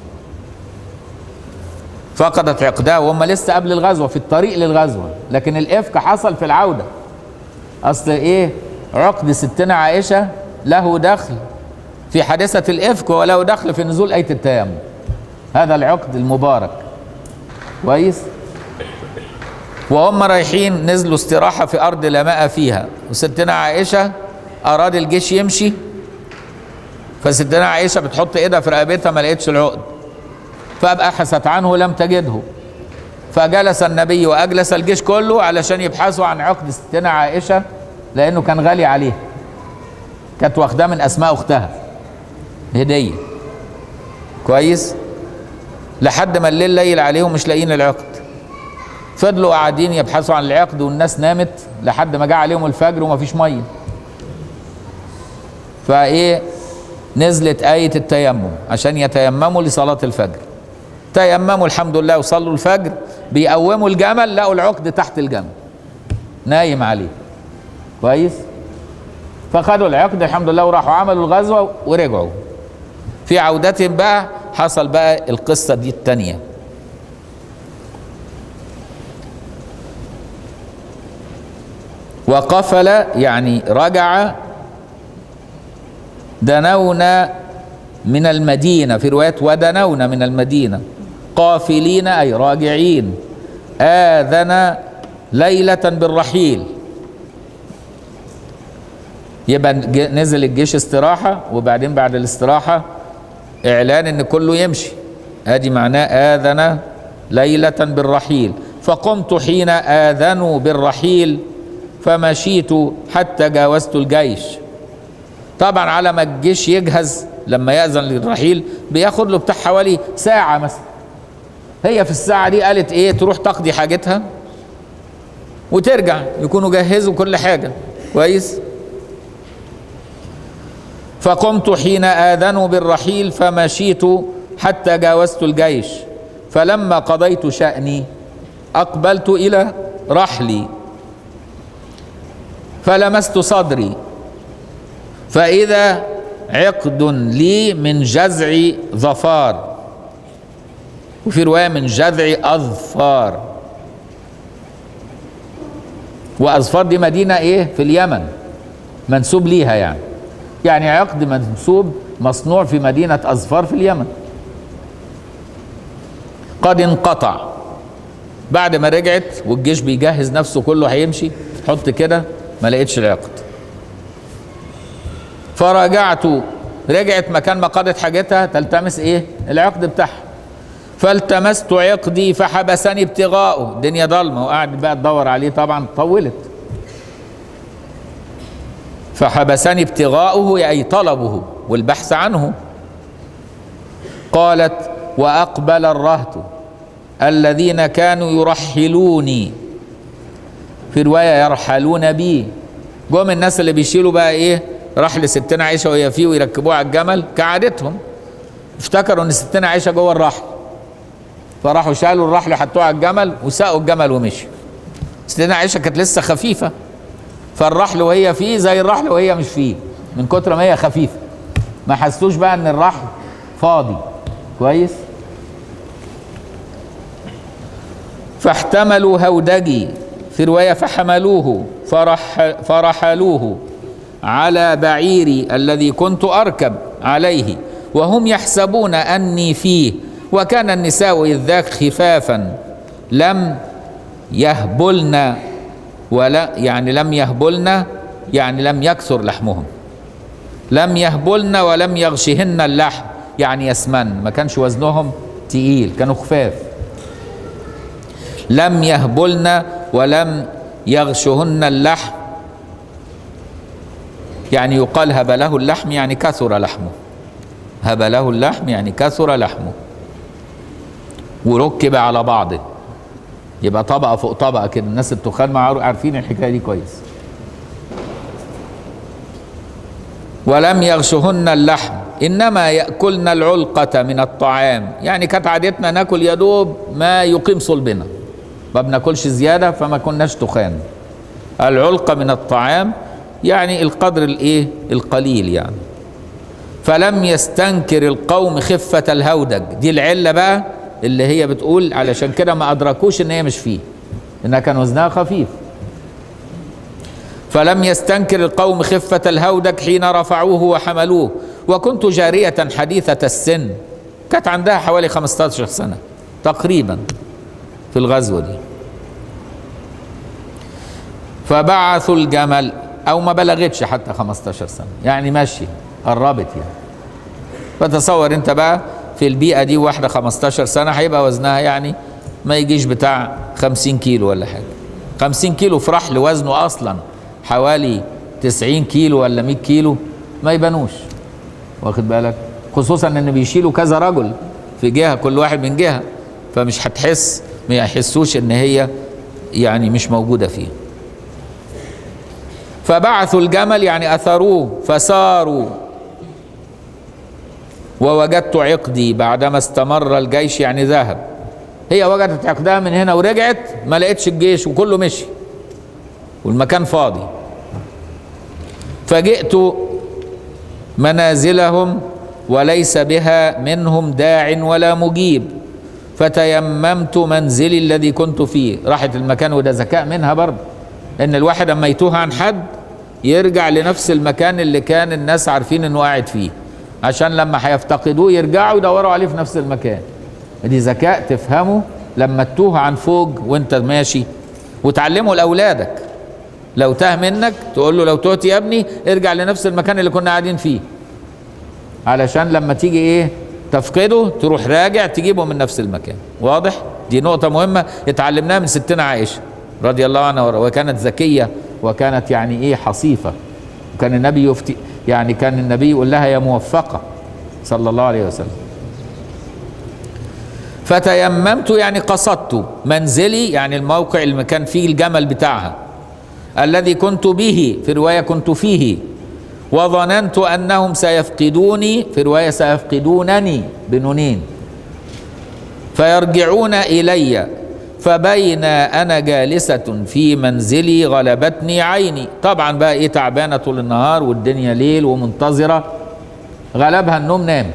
فقدت عقدها وهم لسه قبل الغزوة في الطريق للغزوة، لكن الإفك حصل في العودة. أصل إيه؟ عقد ستنا عائشة له دخل في حادثة الإفك، وله دخل في نزول آية التيمم. هذا العقد المبارك كويس. وهم رايحين نزلوا استراحة في أرض لا ماء فيها، وستنا عائشة أراد الجيش يمشي، فستنا عائشة بتحط إيدها في رقبتها ما لقيتش العقد، فبحثت عنه لم تجده، فجلس النبي وأجلس الجيش كله علشان يبحثوا عن عقد ستنا عائشة، لأنه كان غالي عليه، كانت واخداه من أسماء أختها هدية كويس. لحد ما الليل ليل عليهم مش لاقيين العقد، فضلوا قاعدين يبحثوا عن العقد والناس نامت لحد ما جاء عليهم الفجر ومفيش ميه. فايه نزلت آية التيمم عشان يتيمموا لصلاة الفجر. تيمموا الحمد لله وصلوا الفجر، بيقوموا الجمل لقوا العقد تحت الجمل نايم عليه كويس. فخدوا العقد الحمد لله وراحوا عملوا الغزوة ورجعوا. في عودتهم بقى حصل بقى القصة دي التانية. وقفل يعني رجع، دنونا من المدينة، في رواية ودنونا من المدينة، قافلين أي راجعين. آذن ليلة بالرحيل، يبقى نزل الجيش استراحة، وبعدين بعد الاستراحة إعلان إن كله يمشي، ادي معناه آذن ليلة بالرحيل. فقمت حين آذنوا بالرحيل فمشيت حتى جاوزت الجيش. طبعا على ما الجيش يجهز لما يأذن للرحيل بياخد له بتاع حوالي ساعة مثلا. هي في الساعة دي قالت ايه تروح تقضي حاجتها وترجع، يكونوا جهزوا كل حاجة كويس. فقمت حين آذنوا بالرحيل فمشيت حتى جاوزت الجيش، فلما قضيت شأني أقبلت إلى رحلي فلمست صدري فإذا عقد لي من جذع ظفار، وفي رواية من جذع أظفار. وأظفار دي مدينة إيه في اليمن منسوب ليها، يعني يعني عقد منسوب مصنوع في مدينة أظفار في اليمن. قد انقطع، بعد ما رجعت والجيش بيجهز نفسه كله هيمشي، حط كده ما لقيتش العقد. فرجعت، رجعت مكان ما قضت حاجتها تلتمس ايه العقد بتاعها. فالتمست عقدي فحبسني ابتغاؤه، الدنيا ضلمه وقعدت بقى تدور عليه، طبعا طولت. فحبسني ابتغاؤه اي طلبه والبحث عنه. قالت واقبل الرهط الذين كانوا يرحلوني، في روايه يرحلون بي، جم الناس اللي بيشيلوا بقى ايه رحل ستنا عائشه وهي فيه ويركبوها على الجمل كعادتهم، افتكروا ان ستنا عائشه جوه الرحل، فراحوا شالوا الرحل حطوه على الجمل وساقوا الجمل ومشي. ستنا عائشه كانت لسه خفيفه، فالرحل وهي فيه زي الرحل وهي مش فيه، من كتر ما هي خفيفه ما حسوش بقى ان الرحل فاضي كويس. فاحتملوا هودجي، في روايه فحملوه فرح فرحلوه على بعيري الذي كنت أركب عليه وهم يحسبون أني فيه، وكان النساء إذ ذاك خفافا لم يهبلن، ولا يعني لم يهبلن يعني لم يكثر لحمهم، لم يهبلن ولم يغشهن اللحم يعني يسمن، ما كانش وزنهم تقيل، كانوا خفاف. لم يهبلن ولم يغشهن اللحم، يعني يقال هبله اللحم يعني كثر لحمه، هبله اللحم يعني كثر لحمه. وركب على بعضه، يبقى طبقه فوق طبقه كده، الناس التخان عارفين الحكايه دي كويس. ولم يغشهن اللحم انما ياكلن العلقه من الطعام، يعني كانت عادتنا ناكل يا دوب ما يقيم صلبنا، ما بناكلش زياده فما كناش تخان. العلقه من الطعام يعني القدر الايه القليل يعني. فلم يستنكر القوم خفة الهودج، دي العلة بقى اللي هي بتقول علشان كده ما أدركوش إن هي مش فيه، إنها كان وزنها خفيف. فلم يستنكر القوم خفة الهودج حين رفعوه وحملوه، وكنت جارية حديثة السن، كانت عندها حوالي خمسة عشر سنة تقريبا في الغزوة دي. فبعثوا الجمل، أو ما بلغتش حتى خمسة عشر سنة، يعني ماشي قربت يعني. فتصور أنت بقى في البيئة دي واحدة خمسة عشر سنة هيبقى وزنها يعني ما يجيش بتاع خمسين كيلو ولا حاجة. خمسين كيلو في رحل وزنه أصلا حوالي تسعين كيلو ولا مية كيلو ما يبانوش، واخد بالك؟ خصوصا ان بيشيلوا كذا رجل في جهة، كل واحد من جهة، فمش هتحس، ما يحسوش ان هي يعني مش موجودة فيه. فبعثوا الجمل يعني أثروه فساروا، ووجدت عقدي بعدما استمر الجيش يعني ذهب. هي وجدت عقدها من هنا ورجعت ما لقيتش الجيش وكله مشي والمكان فاضي. فجئت منازلهم وليس بها منهم داع ولا مجيب، فتيممت منزلي الذي كنت فيه. راحت المكان، وده ذكاء منها برضه، ان الواحد اما يتوه عن حد يرجع لنفس المكان اللي كان الناس عارفين انه قاعد فيه، عشان لما هيفتقدوه يرجعوا يدوروا عليه في نفس المكان. دي ذكاء تفهمه لما تتوه عن فوج وانت ماشي، وتعلمه لاولادك. لو تاه منك تقول له لو تهت يا ابني ارجع لنفس المكان اللي كنا قاعدين فيه، علشان لما تيجي ايه تفقده تروح راجع تجيبه من نفس المكان. واضح؟ دي نقطة مهمة اتعلمناها من ستنا عائشة رضي الله عنها، وكانت ذكية وكانت يعني ايه حصيفة. وكان النبي يفتي، يعني كان النبي يقول لها يا موفقة صلى الله عليه وسلم. فتيممت يعني قصدت منزلي، يعني الموقع اللي كان فيه الجمل بتاعها، الذي كنت به، في رواية كنت فيه، وظننت أنهم سيفقدوني، في رواية سيفقدونني بنونين، فيرجعون إلي. فبين أنا جالسة في منزلي غلبتني عيني. طبعا بقى إيه، تعبانة طول النهار والدنيا ليل ومنتظرة، غلبها النوم نامت.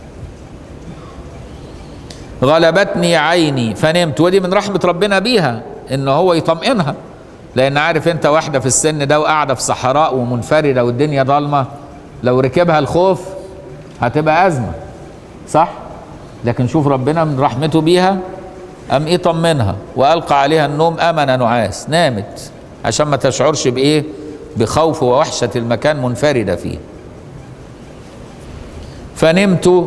غلبتني عيني فنمت. ودي من رحمة ربنا بيها إن هو يطمئنها، لأن عارف أنت واحدة في السن ده وقاعدة في صحراء ومنفردة والدنيا ضلمة، لو ركبها الخوف هتبقى أزمة، صح؟ لكن شوف ربنا من رحمته بيها أم إيه طمنها وألقى عليها النوم أمن نعاس، نامت عشان ما تشعرش بإيه، بخوف ووحشة المكان منفردة فيه. فنمت.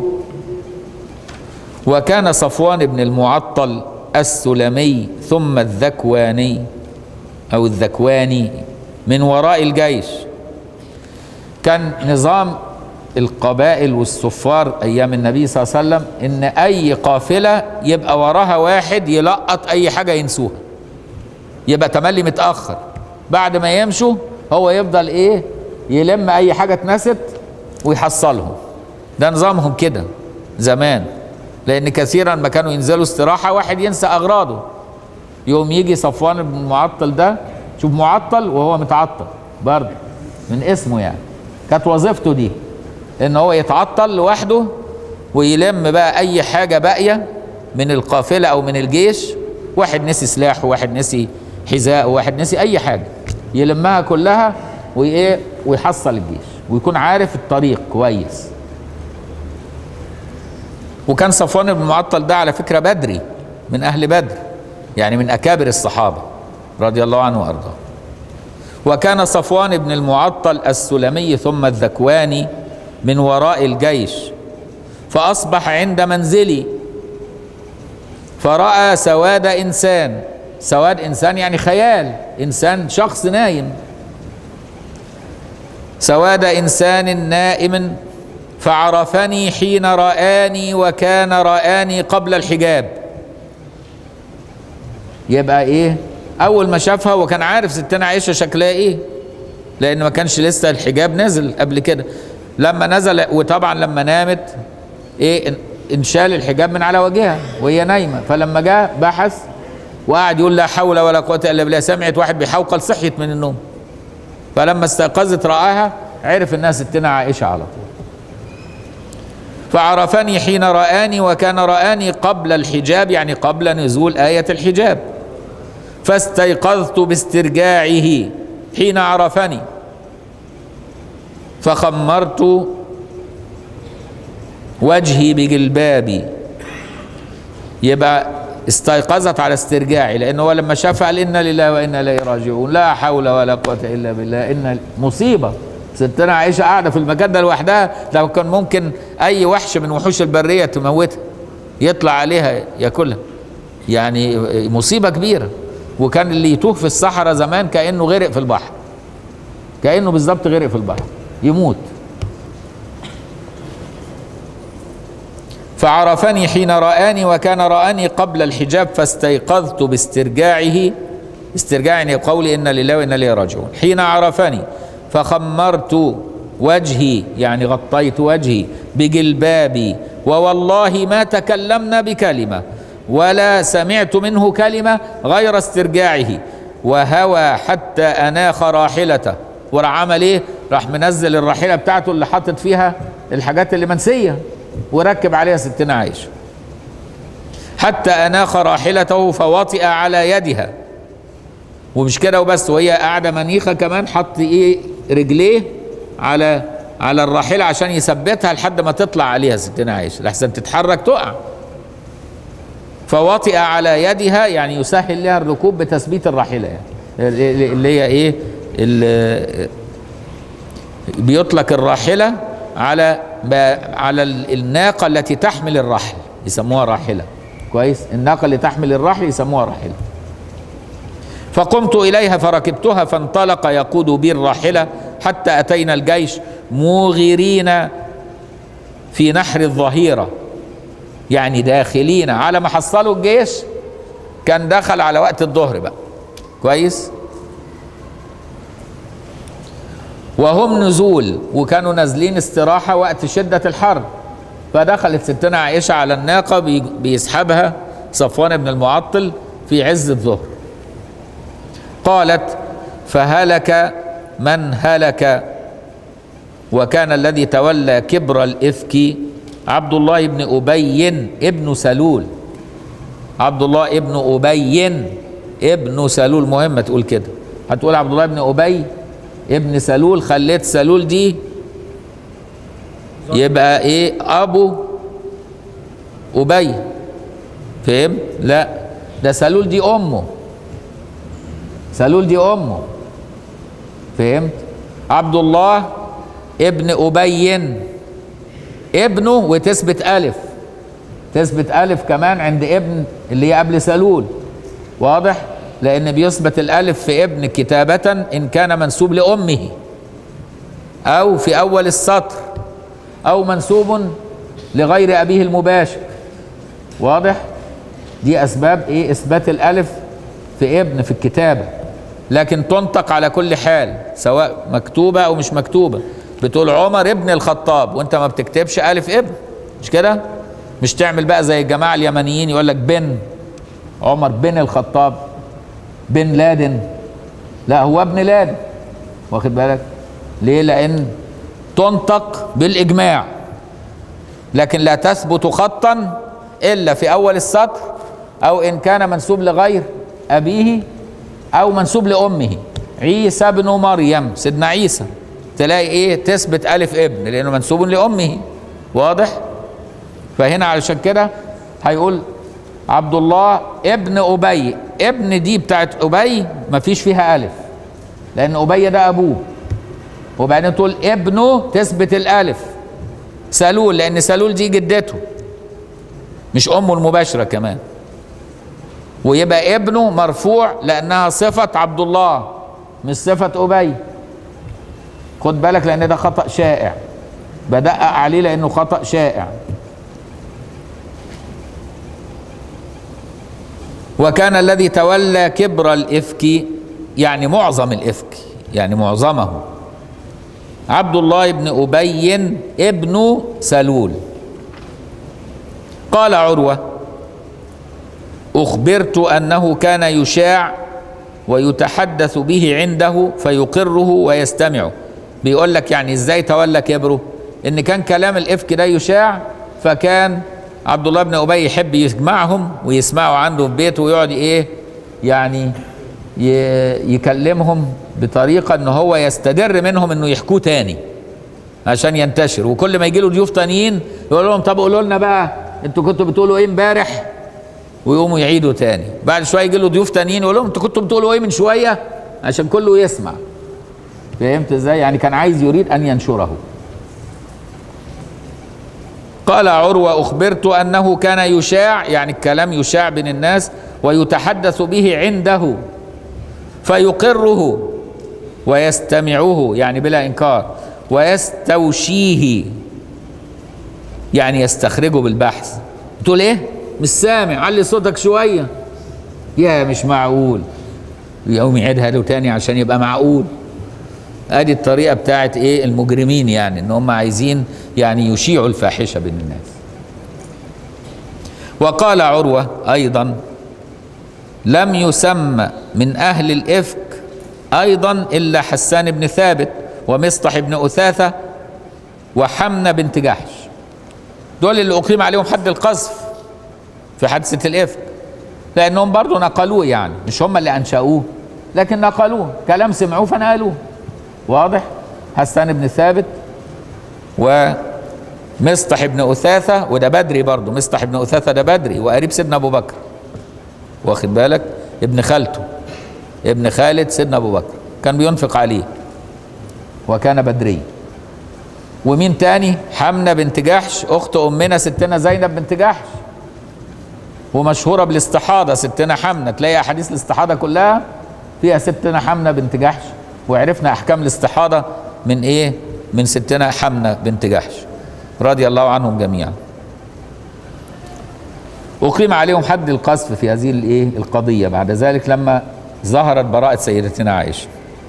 وكان صفوان بن المعطل السلمي ثم الذكواني أو الذكواني من وراء الجيش. كان نظام القبائل والسفار أيام النبي صلى الله عليه وسلم إن أي قافلة يبقى وراها واحد يلقط أي حاجة ينسوها، يبقى تملي متأخر، بعد ما يمشوا هو يفضل إيه، يلم أي حاجة اتنست ويحصلهم. ده نظامهم كده زمان، لأن كثيرا ما كانوا ينزلوا استراحة واحد ينسى أغراضه، يوم يجي صفوان بن المعطل ده، شوف معطل وهو متعطل برضه من اسمه، يعني كانت وظيفته دي ان هو يتعطل لوحده ويلم بقى اي حاجة باقية من القافلة او من الجيش. واحد نسي سلاح، وواحد نسي حذاء، وواحد نسي اي حاجة، يلمها كلها وايه ويحصل الجيش ويكون عارف الطريق كويس. وكان صفوان بن المعطل ده على فكرة بدري، من اهل بدر، يعني من أكابر الصحابة رضي الله عنه وأرضاه. وكان صفوان بن المعطل السلمي ثم الذكواني من وراء الجيش. فأصبح عند منزلي فرأى سواد إنسان. سواد إنسان يعني خيال، إنسان شخص نايم. سواد إنسان نائم فعرفني حين رآني وكان رآني قبل الحجاب. يبقى ايه، اول ما شافها وكان عارف ستنا عائشة شكلها ايه، لان ما كانش لسه الحجاب نزل قبل كده. لما نزل، وطبعا لما نامت ايه انشال الحجاب من على وجهها وهي نايمة. فلما جاء بحث وقعد يقول لا حول ولا قوة الا بالله، سمعت واحد بيحوقل صحيت من النوم. فلما استيقظت رآها عرف انها ستنا عائشة على طول. فعرفني حين رآني وكان رآني قبل الحجاب، يعني قبل نزول آية الحجاب. فاستيقظت باسترجاعه، حين عرفني فخمرت وجهي بجلبابي. يبقى استيقظت على استرجاعي، لأنه هو لما شاف قال إنا لله وإنا إليه راجعون، لا حول ولا قوة إلا بالله. إن مصيبة ستنا عائشة قاعدة في المكان ده لوحدها، لو كان ممكن أي وحش من وحوش البرية تموتها يطلع عليها ياكلها، يعني مصيبة كبيرة. وكان اللي يتوه في الصحراء زمان كأنه غرق في البحر، كأنه بالظبط غرق في البحر يموت. فعرفني حين رآني وكان رآني قبل الحجاب فاستيقظت باسترجاعه، استرجاعني قولي إن لله وإنا إليه راجعون. حين عرفني فخمرت وجهي يعني غطيت وجهي بجلبابي، ووالله ما تكلمنا بكلمة ولا سمعت منه كلمة غير استرجاعه، وهوى حتى أناخ راحلته. وراح عمل ايه؟ راح منزل الراحلة بتاعته اللي حاطط فيها الحاجات اللي منسية وركب عليها ستنا عائشة، حتى أناخ راحلته فوطئ على يدها. ومش كده وبس، وهي قاعدة منيخة كمان حط ايه رجليه على على الراحلة عشان يثبتها لحد ما تطلع عليها ستنا عائشة لحسن تتحرك تقع. فوطئ على يدها يعني يسهل لها الركوب بتثبيت الراحلة، يعني اللي هي ايه اللي بيطلق الراحلة على على الناقة التي تحمل الرحل يسموها راحلة. كويس، الناقة اللي تحمل الرحل يسموها راحلة. فقمت إليها فركبتها فانطلق يقود بي الراحلة حتى أتينا الجيش موغرين في نحر الظهيرة، يعني داخلين على ما حصلوا الجيش. كان دخل على وقت الظهر بقى. كويس، وهم نزول، وكانوا نازلين استراحة وقت شدة الحر. فدخلت ستنا عائشة على الناقة بيسحبها صفوان بن المعطل في عز الظهر. قالت فهلك من هلك، وكان الذي تولى كبر الإفك عبد الله بن أبي ابن سلول. عبد الله ابن أبي ابن سلول، مهمة تقول كده، هتقول عبد الله بن أبي ابن سلول، خليت سلول دي يبقى ايه ابو أبي، فهم؟ لا، ده سلول دي امه، سلول دي امه، فهمت؟ عبد الله ابن أبي ابنه، وتثبت ألف، تثبت ألف كمان عند ابن اللي هي قبل سلول. واضح؟ لأن بيثبت الألف في ابن كتابة إن كان منسوب لأمه أو في أول السطر أو منسوب لغير أبيه المباشر. واضح؟ دي أسباب إيه؟ إثبات الألف في ابن في الكتابة، لكن تنطق على كل حال سواء مكتوبة أو مش مكتوبة. بتقول عمر ابن الخطاب وأنت ما بتكتبش ألف ابن، مش كده؟ مش تعمل بقى زي الجماعة اليمنيين يقول لك بن عمر بن الخطاب بن لادن، لا هو ابن لادن. واخد بالك؟ ليه؟ لأن تنطق بالإجماع، لكن لا تثبت خطا إلا في أول السطر أو إن كان منسوب لغير أبيه أو منسوب لأمه. عيسى بن مريم، سيدنا عيسى، تلاقي إيه؟ تثبت ألف ابن لأنه منسوب لأمه. واضح؟ فهنا علشان كده هيقول عبد الله ابن أبي، ابن دي بتاعت أبي ما فيش فيها ألف لأن أبي ده أبوه، وبعدين تقول ابنه تثبت الألف. سلول لأن سلول دي جدته مش أمه المباشرة كمان، ويبقى ابنه مرفوع لأنها صفة عبد الله مش صفة أبي. خد بالك لأن ده خطأ شائع، بدقق عليه لأنه خطأ شائع. وكان الذي تولى كبر الإفك يعني معظم الإفك، يعني معظمه، عبد الله بن أبي ابن سلول. قال عروة أخبرت أنه كان يشاع ويتحدث به عنده فيقره ويستمعه. بيقول لك يعني ازاي تولى كبره؟ ان كان كلام الإفك ده يشاع، فكان عبد الله بن أبي يحب يجمعهم ويسمعوا عنده في بيته ويقعد ايه يعني يكلمهم بطريقة ان هو يستدر منهم انه يحكوه تاني عشان ينتشر، وكل ما يجي له ضيوف تانيين يقول لهم طب قولوا لنا بقى انتوا كنتوا بتقولوا ايه امبارح، ويقوموا يعيدوا تاني. بعد شويه يجي له ضيوف تانيين يقول لهم انتوا كنتوا بتقولوا ايه من شويه، عشان كله يسمع. فهمت ازاي؟ يعني كان عايز يريد ان ينشره. قال عروة أخبرت أنه كان يشاع، يعني الكلام يشاع بين الناس ويتحدث به عنده فيقره ويستمعه، يعني بلا إنكار، ويستوشيه، يعني يستخرجه بالبحث. تقول إيه؟ مش سامع، علي صوتك شوية. يا مش معقول، يقوم يعيدها له تاني عشان يبقى معقول. ادي الطريقه بتاعت ايه المجرمين، يعني ان هم عايزين يعني يشيعوا الفاحشه بين الناس. وقال عروه ايضا لم يسمى من اهل الافك ايضا الا حسان بن ثابت ومصطح بن اثاثه وحمنه بنت جحش، دول اللي اقيم عليهم حد القذف في حادثه الافك، لانهم برضو نقلوه، يعني مش هم اللي انشأوه لكن نقلوه، كلام سمعوه فنقلوه. واضح؟ حسان بن ثابت ومصطح بن أثاثة، وده بدري برضه، مصطح بن أثاثة ده بدري وقريب سيدنا أبو بكر، واخد بالك؟ ابن خالته، ابن خالد سيدنا أبو بكر، كان بينفق عليه وكان بدري. ومين تاني؟ حمنة بنت جحش أخت أمنا ستنا زينب بنت جحش، ومشهورة بالاستحاضة ستنا حمنة، تلاقي أحاديث الاستحاضة كلها فيها ستنا حمنة بنت جحش، وعرفنا احكام الاستحاضه من ايه؟ من ستنا حمنه بنت جحش رضي الله عنهم جميعا. اقيم عليهم حد القذف في هذه الايه القضيه بعد ذلك لما ظهرت براءه سيدتنا عائشه.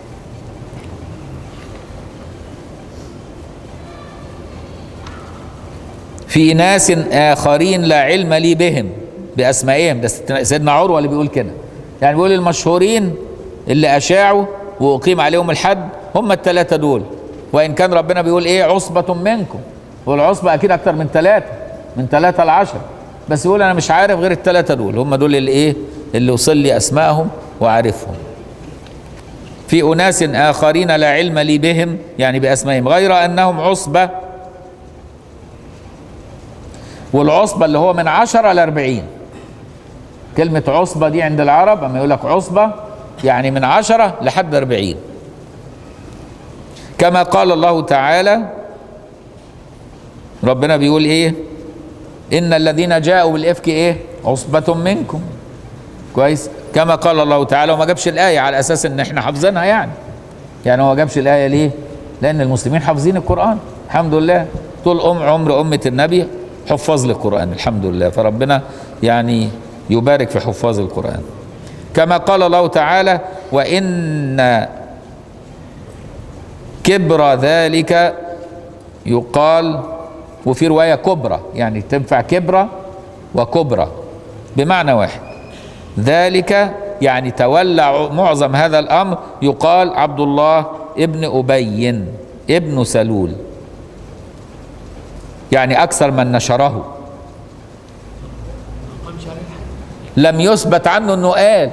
في ناس اخرين لا علم لي بهم باسمائهم، ده سيدنا عروه اللي بيقول كده، يعني بيقول المشهورين اللي اشاعوا وأقيم عليهم الحد هم الثلاثة دول، وإن كان ربنا بيقول إيه عصبة منكم، والعصبة أكيد أكتر من ثلاثة، من ثلاثة لعشرة، بس يقول أنا مش عارف غير الثلاثة دول، هم دول اللي إيه اللي وصل لي أسمائهم وعارفهم. في أناس آخرين لا علم لي بهم، يعني بأسمائهم، غير أنهم عصبة، والعصبة اللي هو من عشرة لأربعين. كلمة عصبة دي عند العرب أما يقول لك عصبة يعني من عشرة لحد أربعين، كما قال الله تعالى، ربنا بيقول ايه؟ إن الذين جاءوا بالإفك ايه؟ عصبة منكم. كويس؟ كما قال الله تعالى، وما جابش الآية على أساس إن احنا حافظينها، يعني يعني هو ما جابش الآية ليه؟ لأن المسلمين حافظين القرآن الحمد لله، طول أم عمر أمة النبي حفاظ للقرآن الحمد لله، فربنا يعني يبارك في حفاظ القرآن. كما قال الله تعالى وإن كبر ذلك يقال، وفي رواية كبرى، يعني تنفع كبرى وكبرى بمعنى واحد، ذلك يعني تولى معظم هذا الأمر يقال عبد الله ابن أبي ابن سلول، يعني أكثر من نشره، لم يثبت عنه انه قال،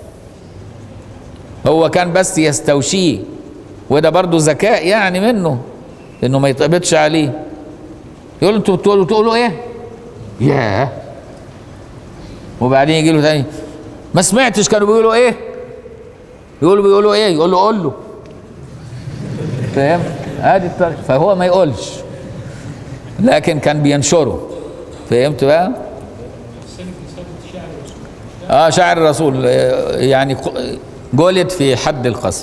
هو كان بس يستوشيه، وده برضو ذكاء يعني منه انه ما يتقبضش عليه. يقول انتوا بتقولوا تقولوا ايه؟ ياه. وبعدين يجي له تاني ما سمعتش كانوا بيقولوا ايه؟ يقولوا بيقولوا ايه؟ يقول له قول له. فاهم؟ ادي الطريقه، فهو ما يقولش لكن كان بينشره. فهمت بقى؟ اه شاعر الرسول، يعني جلد في حد القذف.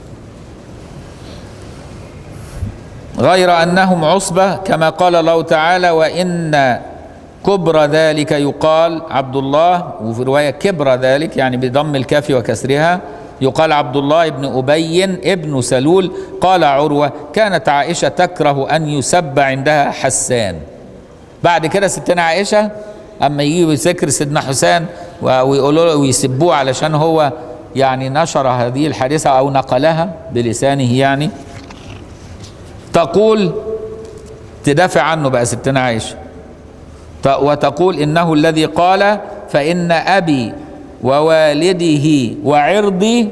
غير انهم عصبة كما قال الله تعالى وان كبر ذلك يقال عبد الله، وفي رواية كبر ذلك يعني بضم الكاف وكسرها يقال عبد الله ابن أبي ابن سلول. قال عروة كانت عائشة تكره أن يسب عندها حسان. بعد كده ستنا عائشة أما يجي يذكر سيدنا حسين ويقولوا له ويسبوه علشان هو يعني نشر هذه الحادثة أو نقلها بلسانه، يعني تقول تدافع عنه بقى ستنا عائشة وتقول إنه الذي قال فإن أبي ووالده وعرضي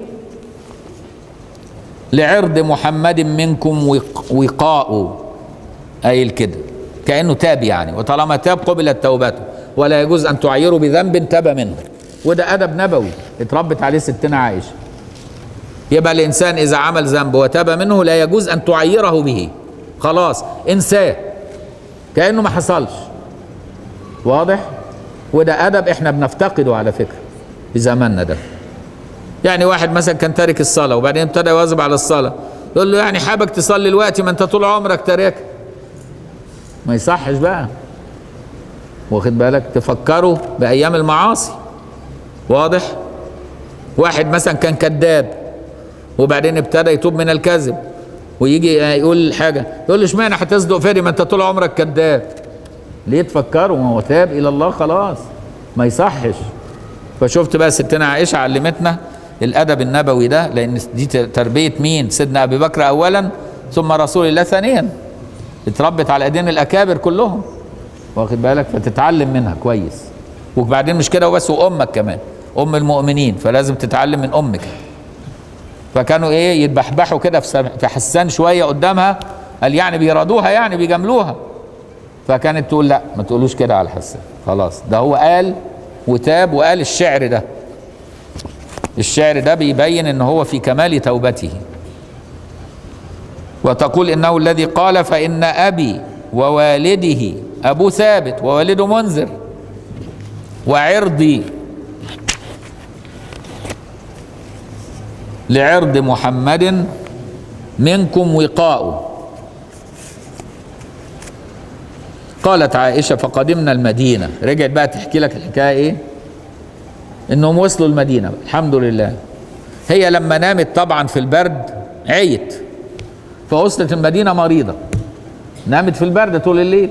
لعرض محمد منكم وقاء. قايل كده كأنه تاب يعني، وطالما تاب قبلت توبته، ولا يجوز أن تعيروا بذنب تاب منه. وده أدب نبوي اتربت عليه ستنا عائشة. يبقى الإنسان إذا عمل ذنب وتاب منه لا يجوز أن تعيره به، خلاص انساه كأنه ما حصلش. واضح؟ وده أدب احنا بنفتقده على فكرة في زماننا ده. يعني واحد مثلا كان تارك الصلاة وبعدين ابتدى يواظب على الصلاة، يقول له يعني حابك تصلي الوقت ما انت طول عمرك تارك، ما يصحش بقى. واخد بالك؟ تفكروا بأيام المعاصي. واضح؟ واحد مثلا كان كذاب وبعدين ابتدى يتوب من الكذب، ويجي يقول حاجة يقول له اشمعنى هتصدق فيري ما انت طول عمرك كذاب؟ ليه تفكروا؟ ما هو تاب إلى الله خلاص، ما يصحش. فشفت بقى ستنا عائشة علمتنا الأدب النبوي ده، لأن دي تربية مين؟ سيدنا أبي بكر أولا ثم رسول الله ثانيا، اتربت على أيدين الأكابر كلهم. واخد بالك؟ فتتعلم منها كويس. وبعدين مش كده وبس، وأمك كمان أم المؤمنين، فلازم تتعلم من أمك. فكانوا إيه يتبحبحوا كده في حسان شوية قدامها، قال يعني بيرادوها يعني بيجاملوها، فكانت تقول لا ما تقولوش كده على حسان، خلاص ده هو قال وتاب وقال الشعر ده. الشعر ده بيبين ان هو في كمال توبته. وتقول انه الذي قال فان ابي ووالده ابو ثابت ووالده منذر وعرضي لعرض محمد منكم وقاء. قالت عائشة فقدمنا المدينة، رجعت بقى تحكي لك الحكاية ايه، انهم وصلوا المدينة الحمد لله. هي لما نامت طبعا في البرد عيت، فوصلت المدينة مريضة، نامت في البرد طول الليل.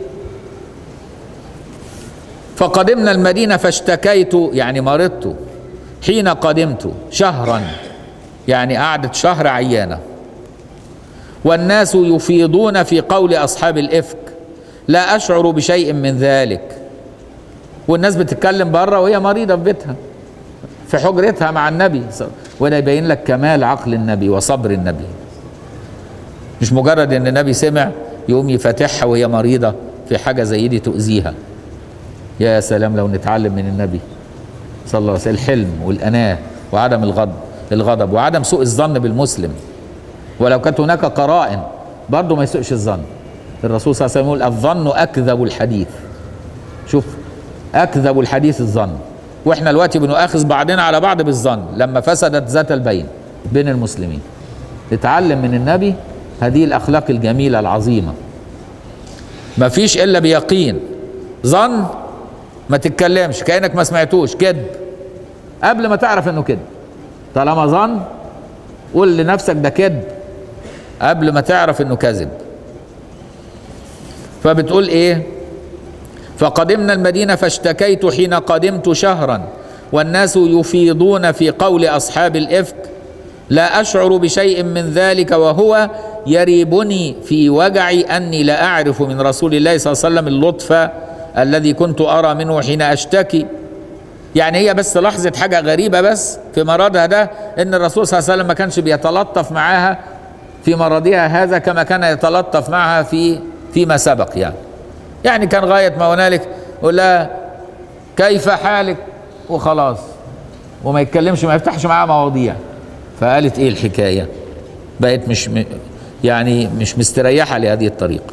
فقدمنا المدينة فاشتكيت يعني مرضت حين قدمت شهرا، يعني قعدت شهر عيانة. والناس يفيضون في قول أصحاب الإفك لا أشعر بشيء من ذلك. والناس بتتكلم بره وهي مريضة في بيتها في حجرتها مع النبي، وده يبين لك كمال عقل النبي وصبر النبي. مش مجرد ان النبي سمع يقوم يفتحها وهي مريضة في حاجة زي دي تؤذيها. يا سلام لو نتعلم من النبي صلى الله عليه وسلم الحلم والأناة وعدم الغضب الغضب وعدم سوء الظن بالمسلم. ولو كانت هناك قرائن برضه ما يسوءش الظن. الرسول صلى الله عليه وسلم يقول الظن أكذب الحديث. شوف أكذب الحديث الظن، واحنا دلوقتي بنؤاخذ بعضنا على بعض بالظن لما فسدت ذات البين بين المسلمين. نتعلم من النبي هذه الأخلاق الجميلة العظيمة. ما فيش إلا بيقين. ظن ما تتكلمش كأنك ما سمعتوش، كذب قبل ما تعرف انه كذب. طالما ظن قول لنفسك ده كذب قبل ما تعرف انه كذب. فبتقول ايه؟ فقدمنا المدينة فاشتكيت حين قدمت شهرا والناس يفيضون في قول أصحاب الإفك لا أشعر بشيء من ذلك وهو يريبني في وجعي أني لا أعرف من رسول الله صلى الله عليه وسلم اللطف الذي كنت أرى منه حين أشتكي. يعني هي بس لاحظت حاجة غريبة بس في مرضها ده، إن الرسول صلى الله عليه وسلم ما كانش بيتلطف معاها في مرضها هذا كما كان يتلطف معها في فيما سبق. يعني يعني كان غاية ما هنالك يقول لها كيف حالك وخلاص، وما يتكلمش ما يفتحش معاها مواضيع. فقالت ايه الحكاية؟ بقت مش يعني مش مستريحة لهذه الطريقة.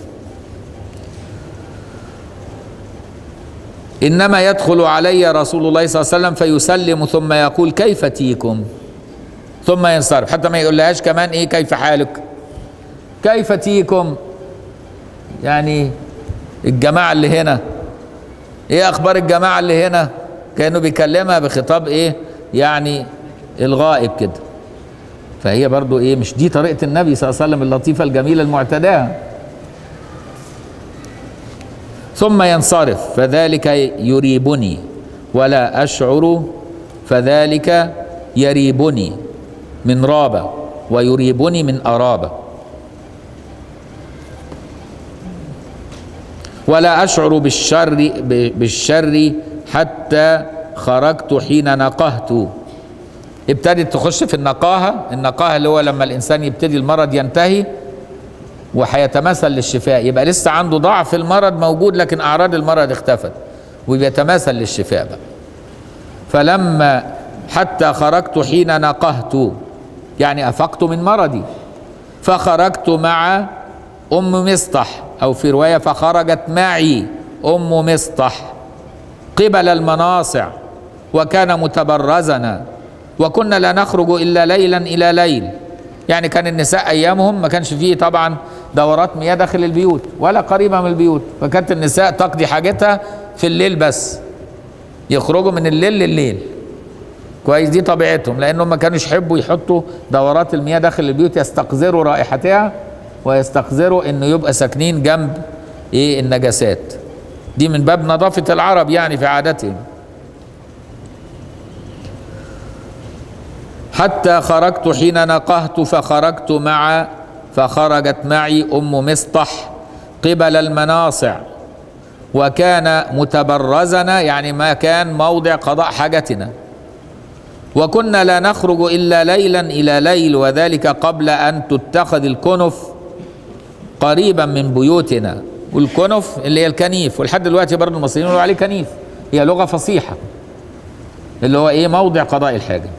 إنما يدخل علي رسول الله صلى الله عليه وسلم فيسلم ثم يقول كيف تيكم ثم ينصرف، حتى ما يقولهاش كمان ايه كيف حالك، كيف تيكم. يعني الجماعة اللي هنا ايه اخبار الجماعة اللي هنا، كانوا بيكلمها بخطاب ايه يعني الغائب كده. فهي برضو ايه مش دي طريقة النبي صلى الله عليه وسلم اللطيفة الجميلة المعتداة. ثم ينصرف فذلك يريبني ولا أشعر فذلك يريبني من رابة ويريبني من أرابة ولا أشعر بالشر بالشر حتى خرجت حين نقهت. ابتدت تخش في النقاهة. النقاهة اللي هو لما الإنسان يبتدي المرض ينتهي وهيتمثل للشفاء، يبقى لسه عنده ضعف المرض موجود لكن أعراض المرض اختفت وبيتمثل للشفاء بقى. فلما حتى خرجت حين نقهت يعني أفقت من مرضي، فخرجت مع أم مصطح، أو في رواية فخرجت معي أم مصطح قبل المناصع وكان متبرزنا وكنا لا نخرج إلا ليلا إلى ليل. يعني كان النساء أيامهم ما كانش فيه طبعا دورات مياه داخل البيوت ولا قريبة من البيوت، فكانت النساء تقضي حاجتها في الليل بس، يخرجوا من الليل لليل. كويس، دي طبيعتهم، لأنهم ما كانوش يحبوا يحطوا دورات المياه داخل البيوت، يستقذروا رائحتها ويستقذروا إنه يبقى ساكنين جنب إيه النجاسات. دي من باب نظافة العرب يعني في عادتهم. حتى خرجت حين نقهت فخرجت مع فخرجت معي أم مصطح قبل المناصع وكان متبرزنا يعني ما كان موضع قضاء حاجتنا، وكنا لا نخرج إلا ليلا إلى ليل وذلك قبل أن تتخذ الكنف قريبا من بيوتنا. والكنف اللي هي الكنيف، ولحد دلوقتي برضه المصريين يقولوا عليه كنيف، هي لغة فصيحة اللي هو إيه موضع قضاء الحاجة.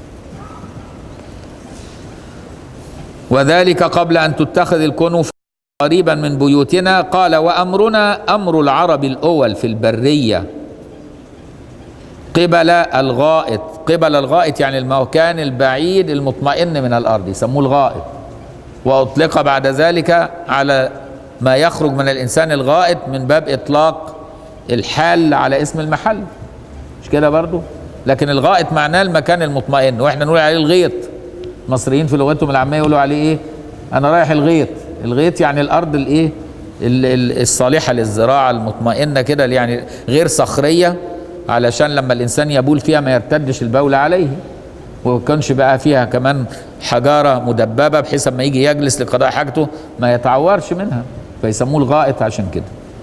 وذلك قبل أن تتخذ الكنف قريبا من بيوتنا. قال وأمرنا أمر العرب الأول في البرية قبل الغائط. قبل الغائط يعني المكان البعيد المطمئن من الأرض يسموه الغائط، وأطلق بعد ذلك على ما يخرج من الإنسان الغائط من باب إطلاق الحال على اسم المحل، مش كده برضو؟ لكن الغائط معناه المكان المطمئن، واحنا نقول عليه الغيط. المصريين في لغتهم العامية يقولوا عليه ايه؟ انا رايح الغيط. الغيط يعني الارض الايه الصالحة للزراعة المطمئنة كده، يعني غير صخرية، علشان لما الانسان يبول فيها ما يرتدش البول عليه، ويكونش بقى فيها كمان حجارة مدببة بحيث اما يجي يجلس لقضاء حاجته ما يتعورش منها، فيسموه الغائط عشان كده.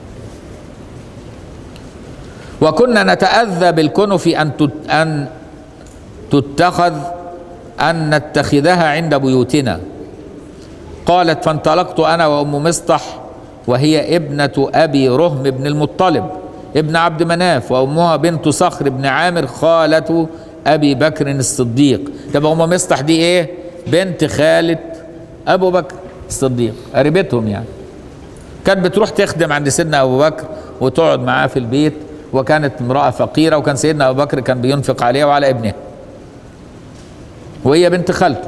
وكنا نتأذى بالكنف أن أن تتخذ أن نتخذها عند بيوتنا. قالت فانطلقت أنا وأم مصطح وهي ابنة أبي رهم بن المطلب ابن عبد مناف، وأمها بنت صخر بن عامر خالة أبي بكر الصديق. تبقى أم مصطح دي إيه؟ بنت خالة أبو بكر الصديق، قريبتهم يعني. كانت بتروح تخدم عند سيدنا أبو بكر وتقعد معاه في البيت، وكانت امرأة فقيرة، وكان سيدنا أبو بكر كان بينفق عليها وعلى ابنها، وهي بنت خالته.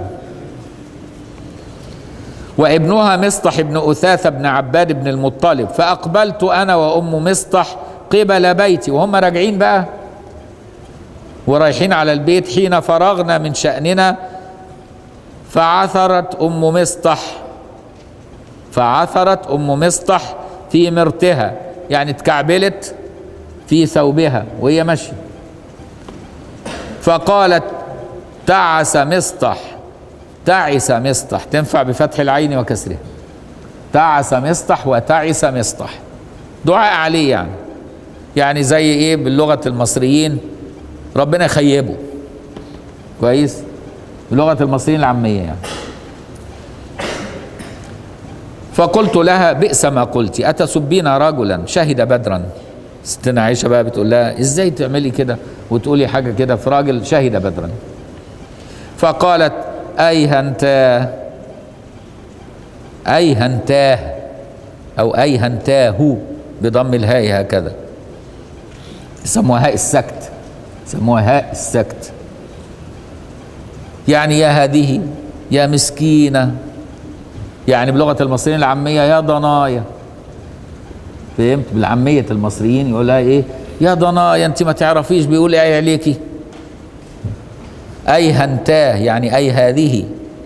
وابنها مصطح بن أثاثة بن عباد بن المطلب. فأقبلت أنا وأم مصطح قبل بيتي، وهم راجعين بقى ورايحين على البيت حين فرغنا من شأننا. فعثرت أم مصطح فعثرت أم مصطح في مرتها، يعني اتكعبلت في ثوبها وهي ماشية. فقالت تعس مصطح. تعس مصطح تنفع بفتح العين وكسرها، تعس مصطح وتعس مصطح، دعاء عليه يعني. يعني زي ايه باللغة المصريين؟ ربنا يخيبه. كويس، بلغة المصريين العامية يعني. فقلت لها بئس ما قلت، أتسبين رجلا شهد بدرا. ستنا عائشة بقى بتقول لها ازاي تعملي كده وتقولي حاجة كده في راجل شهد بدرا؟ فقالت أيهنتاه أيهنتاه أو أيهنتاه بضم الهاء هكذا، يسموها هاء السكت، يسموها هاء السكت، يعني يا هذه يا مسكينة، يعني بلغة المصريين العامية يا ضنايا. فهمت؟ بالعامية المصريين يقول لها ايه؟ يا ضنايا انت ما تعرفيش بيقول ايه عليكي. أي هنتاه يعني أي هذه.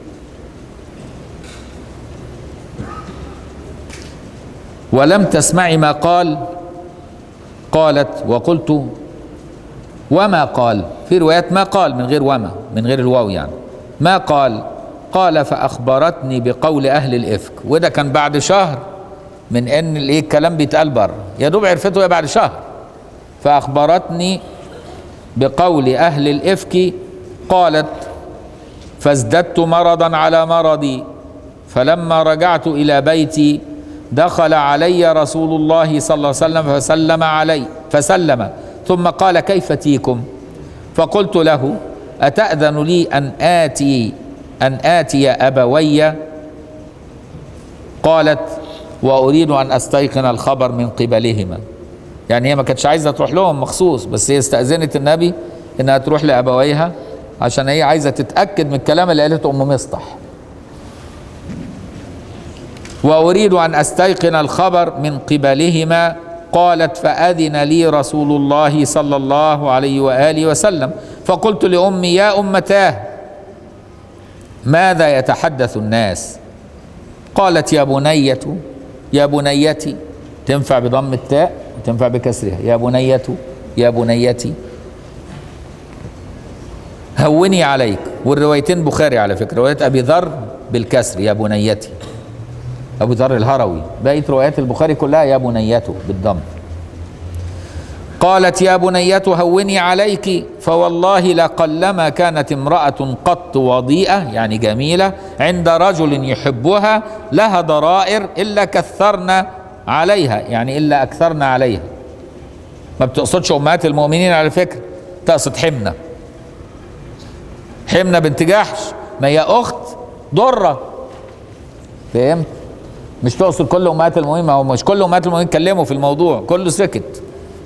ولم تسمعي ما قال؟ قالت وقلت وما قال. في روايات ما قال من غير وما، من غير الواو يعني. ما قال؟ قال فأخبرتني بقول أهل الإفك. وده كان بعد شهر من ان الايه الكلام بيتقال بره، يا دوب عرفته بعد شهر. فأخبرتني بقول أهل الإفك قالت: فازددت مرضا على مرضي، فلما رجعت إلى بيتي دخل علي رسول الله صلى الله عليه وسلم فسلم علي فسلم ثم قال: كيف تيكم؟ فقلت له: أتأذن لي أن آتي أن آتي أبوي؟ قالت: وأريد أن أستيقن الخبر من قبلهما. يعني هي ما كانتش عايزة تروح لهم مخصوص، بس هي استأذنت النبي إنها تروح لأبويها عشان هي عايزة تتأكد من الكلام اللي قالته أم مصطح. وأريد أن أستيقن الخبر من قبلهما. قالت: فأذن لي رسول الله صلى الله عليه وآله وسلم. فقلت لأمي: يا أمتاه، ماذا يتحدث الناس؟ قالت: يا بنية يا بنيتي، تنفع بضم التاء وتنفع بكسرها، يا بنية يا بنيتي، هوني عليك. والروايتين بخاري على فكرة، رواية أبي ذر بالكسر يا بنيتي، أبو ذر الهروي، بقية روايات البخاري كلها يا بنيته بالضم. قالت: يا بنية هوني عليك، فوالله لقلما كانت امرأة قط وضيئة يعني جميلة عند رجل يحبها لها ضرائر إلا كثرنا عليها، يعني إلا أكثرنا عليها. ما بتقصدش أمهات المؤمنين على فكرة، تقصد حمنة. حمنة بنت جحش، ما هي أخت ضرة، فهمت؟ مش تقصد كل أمهات المؤمنين، ما هو مش كل أمهات المؤمنين اتكلموا في الموضوع، كله سكت.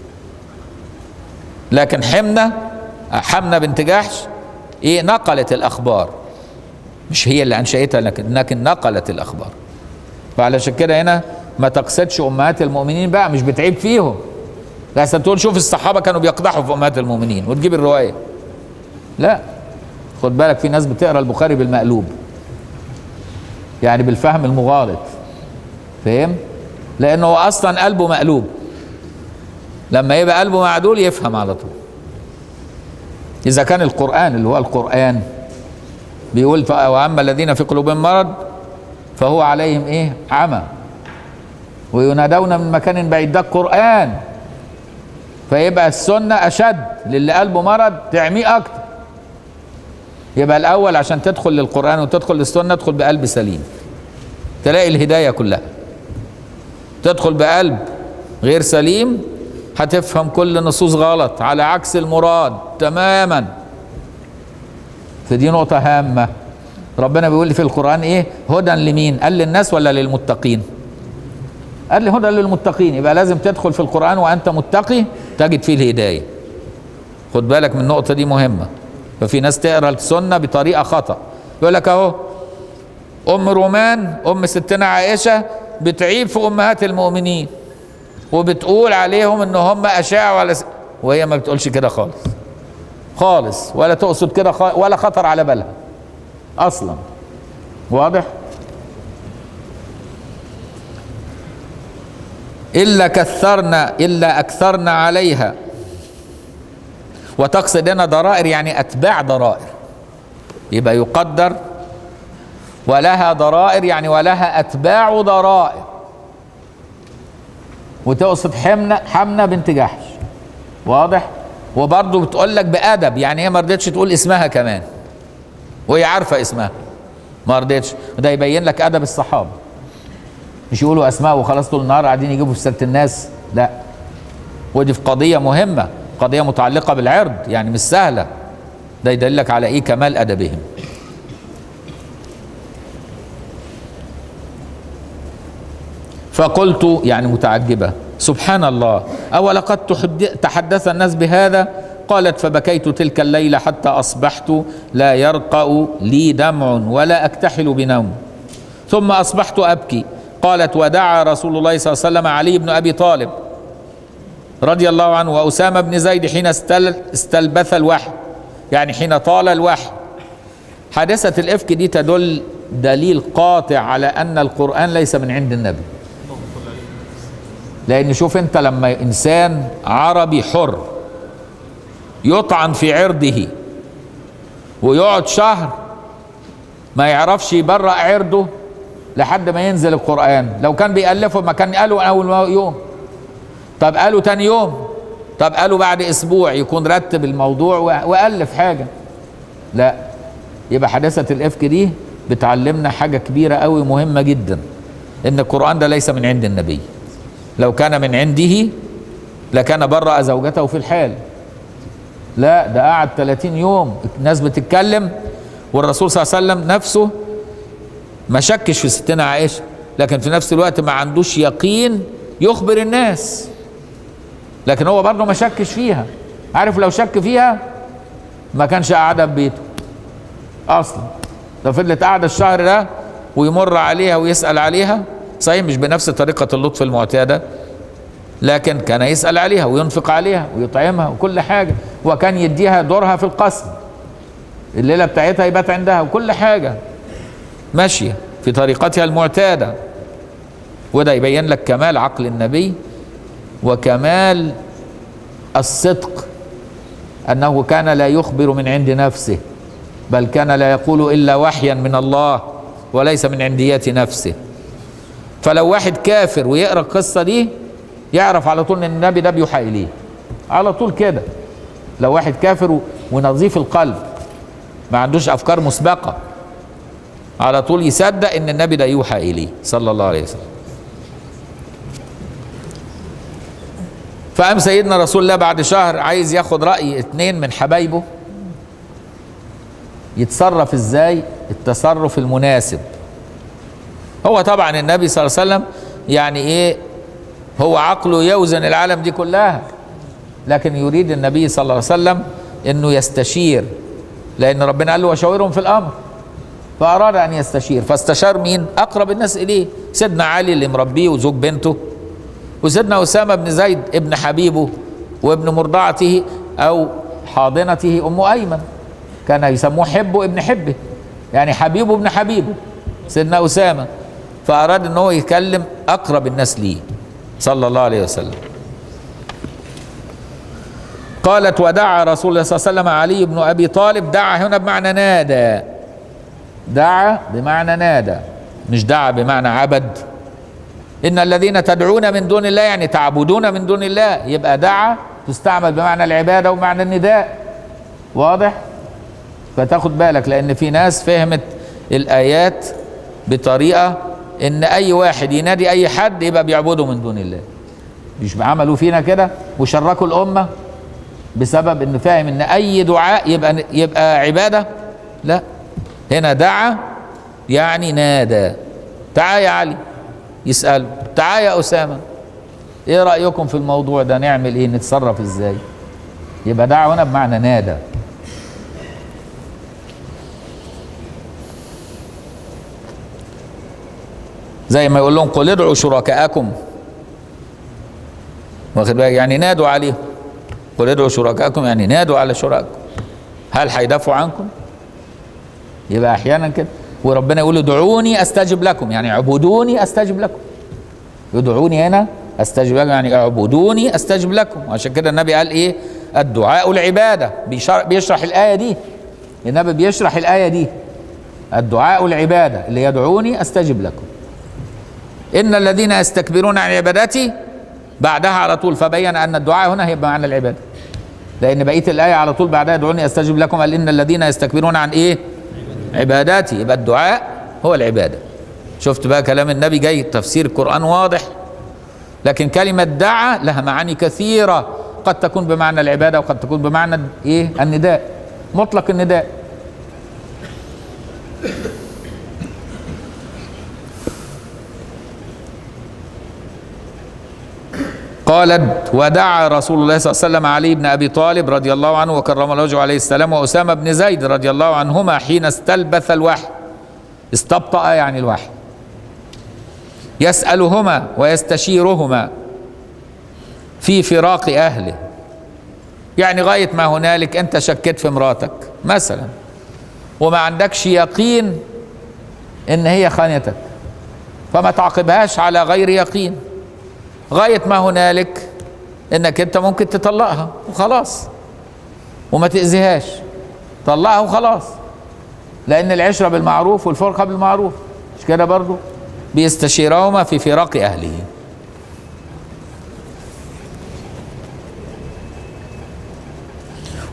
لكن حمنة حمنة بنت جحش ايه نقلت الاخبار، مش هي اللي انشأتها، لكن لكن نقلت الاخبار. فعلشان كده هنا ما تقصدش امهات المؤمنين بقى، مش بتعيب فيهم، لحسن تقول شوف الصحابه كانوا بيقدحوا في امهات المؤمنين وتجيب الروايه. لا، خد بالك، في ناس بتقرا البخاري بالمقلوب، يعني بالفهم المغالط، فاهم؟ لانه اصلا قلبه مقلوب، لما يبقى قلبه معدول يفهم على طول. إذا كان القرآن اللي هو القرآن بيقول: وأما الذين في قلوبهم مرض فهو عليهم إيه؟ عمى وينادون من مكان بعيد، ده القرآن. فيبقى السنة أشد للي قلبه مرض، تعميه أكتر. يبقى الأول عشان تدخل للقرآن وتدخل للسنة ادخل بقلب سليم، تلاقي الهداية كلها. تدخل بقلب غير سليم هتفهم كل نصوص غلط على عكس المراد تماما. فدي نقطة هامة. ربنا بيقول لي في القرآن ايه؟ هدى لمين؟ قال للناس ولا للمتقين؟ قال لي هدى للمتقين، يبقى لازم تدخل في القرآن وأنت متقي تجد فيه الهداية. خد بالك من النقطة دي مهمة. ففي ناس تقرأ السنة بطريقة خطأ، يقول لك اهو أم رومان أم ستنا عائشة بتعيب في أمهات المؤمنين وبتقول عليهم ان هم اشاعوا ولا س... وهي ما بتقولش كده خالص خالص، ولا تقصد كده خالص، ولا خطر على بالها اصلا. واضح؟ الا كثرنا الا اكثرنا عليها. وتقصد هنا ضرائر يعني اتباع ضرائر، يبقى يقدر ولها ضرائر يعني ولها اتباع ضرائر. وتقصد حمنة حمنة بنت جحش. واضح؟ وبرضه بتقول لك بأدب، يعني هي ما رضتش تقول اسمها كمان وهي عارفة اسمها، ما رضتش. وده يبين لك أدب الصحابة، مش يقولوا أسماء وخلاص طول النهار قاعدين يجيبوا في سيرة الناس، لا. ودي في قضية مهمة، قضية متعلقة بالعرض، يعني مش سهلة. ده يدلك على إيه؟ كمال أدبهم. فقلت يعني متعجبة: سبحان الله، أولقد تحدث الناس بهذا؟ قالت: فبكيت تلك الليلة حتى أصبحت لا يرقأ لي دمع ولا أكتحل بنوم، ثم أصبحت أبكي. قالت: ودعا رسول الله صلى الله عليه وسلم علي بن أبي طالب رضي الله عنه وأسامة بن زيد حين استلبث الوحي، يعني حين طال الوحي. حادثة الإفك دي تدل دليل قاطع على أن القرآن ليس من عند النبي. لأن شوف أنت لما إنسان عربي حر يطعن في عرضه ويقعد شهر ما يعرفش يبرأ عرضه لحد ما ينزل القرآن، لو كان بيألفه ما كان قالوا أول يوم، طب قالوا تاني يوم، طب قالوا بعد اسبوع يكون رتب الموضوع والف حاجه. لا، يبقى حادثه الافك دي بتعلمنا حاجه كبيره قوي مهمه جدا، ان القران ده ليس من عند النبي. لو كان من عنده لكان برأ زوجته في الحال. لا، ده قعد ثلاثين يوم الناس بتتكلم، والرسول صلى الله عليه وسلم نفسه ما شكش في ستنا عائشه، لكن في نفس الوقت ما عندوش يقين يخبر الناس، لكن هو برضه ما شكش فيها. عارف لو شك فيها ما كانش قعدها ببيته اصلا، ده فضلت قاعده الشهر ده ويمر عليها ويسأل عليها، صحيح مش بنفس طريقة اللطف المعتادة، لكن كان يسأل عليها وينفق عليها ويطعمها وكل حاجة، وكان يديها دورها في القصر، الليلة بتاعتها يبات عندها وكل حاجة ماشية في طريقتها المعتادة. وده يبين لك كمال عقل النبي وكمال الصدق، أنه كان لا يخبر من عند نفسه، بل كان لا يقول إلا وحيا من الله وليس من عنديات نفسه. فلو واحد كافر ويقرأ القصة دي يعرف على طول ان النبي ده بيوحى اليه على طول كده. لو واحد كافر ونظيف القلب ما عندوش افكار مسبقة على طول يصدق ان النبي ده يوحى اليه صلى الله عليه وسلم. فقام سيدنا رسول الله بعد شهر عايز ياخد رأي اتنين من حبايبه يتصرف ازاي التصرف المناسب. هو طبعا النبي صلى الله عليه وسلم يعني ايه، هو عقله يوزن العالم دي كلها، لكن يريد النبي صلى الله عليه وسلم انه يستشير، لان ربنا قال له وشاورهم في الامر، فاراد ان يستشير. فاستشار مين؟ اقرب الناس اليه، سيدنا علي اللي مربيه وزوج بنته، وسيدنا اسامه بن زيد ابن حبيبه وابن مرضعته او حاضنته ام ايمن، كان يسموه حبه ابن حبه، يعني حبيبه ابن حبيبه سيدنا اسامه. فاراد ان هو يكلم اقرب الناس ليه صلى الله عليه وسلم. قالت ودعا رسول الله صلى الله عليه وسلم علي بن ابي طالب. دعا هنا بمعنى نادى، دعا بمعنى نادى مش دعا بمعنى عبد. ان الذين تدعون من دون الله يعني تعبدون من دون الله، يبقى دعا تستعمل بمعنى العباده ومعنى النداء، واضح؟ فتاخد بالك، لان في ناس فهمت الايات بطريقه ان اي واحد ينادي اي حد يبقى بيعبده من دون الله. مش عملوا فينا كده وشركوا الامه بسبب انه فاهم ان اي دعاء يبقى يبقى عباده؟ لا، هنا دعا يعني نادى. تعال يا علي يسأله، تعال يا اسامه ايه رايكم في الموضوع ده، نعمل ايه، نتصرف ازاي؟ يبقى دعا هنا بمعنى نادى. زي ما يقول لهم قل ادعوا شركاءكم، واخد بالك، يعني نادوا عليهم. قل ادعوا شركاءكم يعني نادوا على شركائكم، هل هيدافعوا عنكم؟ يبقى احيانا كده. وربنا يقول ادعوني استجب لكم، يعني اعبدوني استجب لكم. ادعوني هنا استجب لكم يعني اعبدوني استجب لكم. عشان كده النبي قال ايه؟ الدعاء العباده. بيشرح الايه دي، النبي بيشرح الايه دي، الدعاء العباده اللي يدعوني استجب لكم. ان الذين يستكبرون عن عبادتي بعدها على طول، فبين ان الدعاء هنا هي بمعنى العباده، لان بقيه الايه على طول بعدها ادعوني استجب لكم، قال ان الذين يستكبرون عن ايه؟ عباداتي. يبقى الدعاء هو العباده. شفت بقى كلام النبي جاي تفسير القران واضح. لكن كلمه دعا لها معاني كثيره، قد تكون بمعنى العباده وقد تكون بمعنى ايه؟ النداء، مطلق النداء. قالت ودعا رسول الله صلى الله عليه وسلم علي بن ابي طالب رضي الله عنه وكرم الله وجهه عليه السلام واسامه بن زيد رضي الله عنهما حين استلبث الوحي، استبطأ يعني الوحي، يسألهما ويستشيرهما في فراق اهله. يعني غايه ما هنالك انت شكيت في مراتك مثلا وما عندكش يقين ان هي خانتك، فما تعاقبهاش على غير يقين. غاية ما هنالك انك انت ممكن تطلقها وخلاص وما تأذيهاش، طلقها وخلاص، لان العشرة بالمعروف والفرقة بالمعروف، مش كده برضو؟ بيستشيرهما في فراق اهله.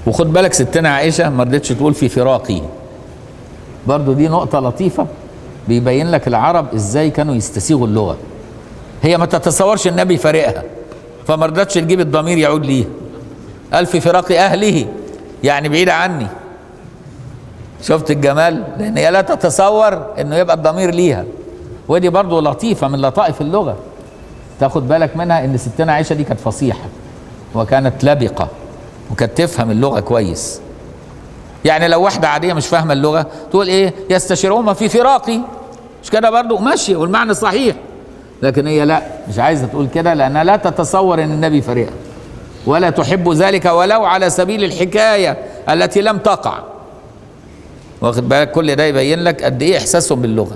وخد بالك ستنا عائشة ما رضتش تقول في فراقي، برضو دي نقطة لطيفة بيبين لك العرب ازاي كانوا يستسيغوا اللغة. هي ما تتصورش النبي فارقها، فما رضتش تجيب الضمير يعود ليه، قال في فراق أهله يعني بعيدة عني. شفت الجمال؟ لأن هي لا تتصور إنه يبقى الضمير ليها، ودي برضو لطيفة من لطائف اللغة تاخد بالك منها، إن ستنا عائشة دي كانت فصيحة وكانت لبقة وكانت تفهم اللغة كويس. يعني لو واحدة عادية مش فاهمة اللغة تقول إيه؟ يستشيرهما في فراقي، مش كده برضو ماشي والمعنى صحيح، لكن هي لا، مش عايزة تقول كده لأنها لا تتصور إن النبي فارقها ولا تحب ذلك ولو على سبيل الحكاية التي لم تقع. واخد بالك؟ كل ده يبين لك قد ايه احساسهم باللغة.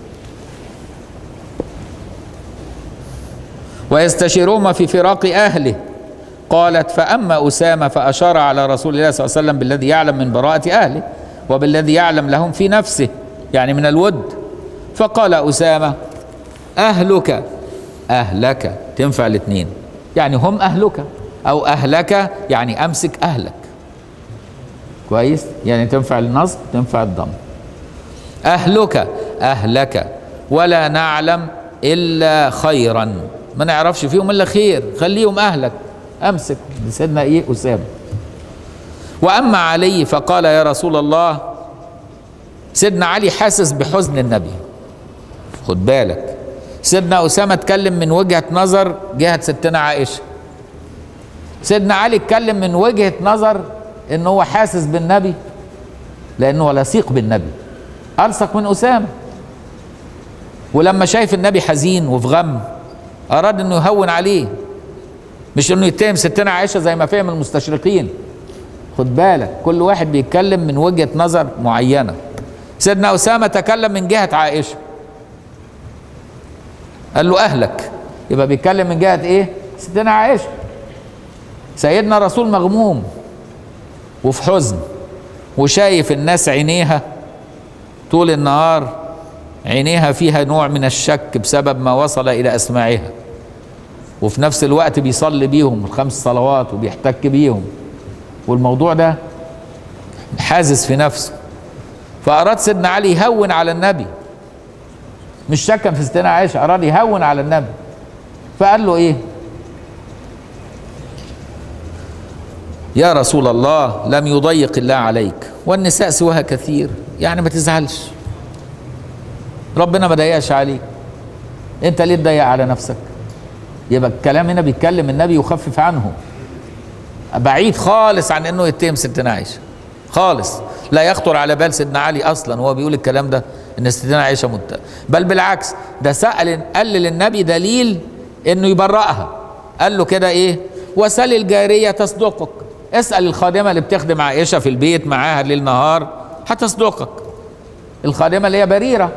ويستشيرون في فراق اهله. قالت فاما اسامة فاشار على رسول الله صلى الله عليه وسلم بالذي يعلم من براءة اهله وبالذي يعلم لهم في نفسه، يعني من الود. فقال اسامة اهلك، اهلك تنفع الاثنين، يعني هم اهلك او اهلك يعني امسك اهلك، كويس؟ يعني تنفع النصب تنفع الضم. اهلك اهلك ولا نعلم الا خيرا، ما نعرفش فيهم الا خير، خليهم اهلك، امسك سيدنا ايه اسامه. واما علي فقال يا رسول الله، سيدنا علي حاسس بحزن النبي، خد بالك، سيدنا اسامه اتكلم من وجهه نظر جهه ستنا عائشه، سيدنا علي اتكلم من وجهه نظر ان هو حاسس بالنبي لانه لصيق بالنبي، الصق من اسامه. ولما شايف النبي حزين وفي غم اراد انه يهون عليه، مش انه يتهم ستنا عائشه زي ما فهم المستشرقين. خد بالك كل واحد بيتكلم من وجهه نظر معينه. سيدنا اسامه تكلم من جهه عائشه، قال له اهلك، يبقى بيتكلم من جهه ايه؟ ستنا عائشه. سيدنا رسول مغموم وفي حزن وشايف الناس عينيها طول النهار، عينيها فيها نوع من الشك بسبب ما وصل الى اسماعها، وفي نفس الوقت بيصلي بيهم الخمس صلوات وبيحتك بيهم، والموضوع ده حازز في نفسه. فاراد سيدنا علي يهون على النبي، مش شكا في ستنا عائشه، اراد يهون على النبي. فقال له ايه؟ يا رسول الله لم يضيق الله عليك والنساء سواها كثير، يعني ما تزعلش، ربنا ما ضيقش عليك، انت ليه تضيق على نفسك؟ يبقى الكلام هنا بيتكلم النبي يخفف عنه، بعيد خالص عن انه يتهم ستنا عائشه خالص، لا يخطر على بال سيدنا علي اصلا وهو بيقول الكلام ده ان ستنا عائشه مت... بل بالعكس، ده سأل قال للنبي دليل انه يبرأها، قال له كده ايه؟ وسل الجاريه تصدقك، اسأل الخادمة اللي بتخدم عائشة في البيت معاها ليل نهار هتصدقك، الخادمة اللي هي بريرة.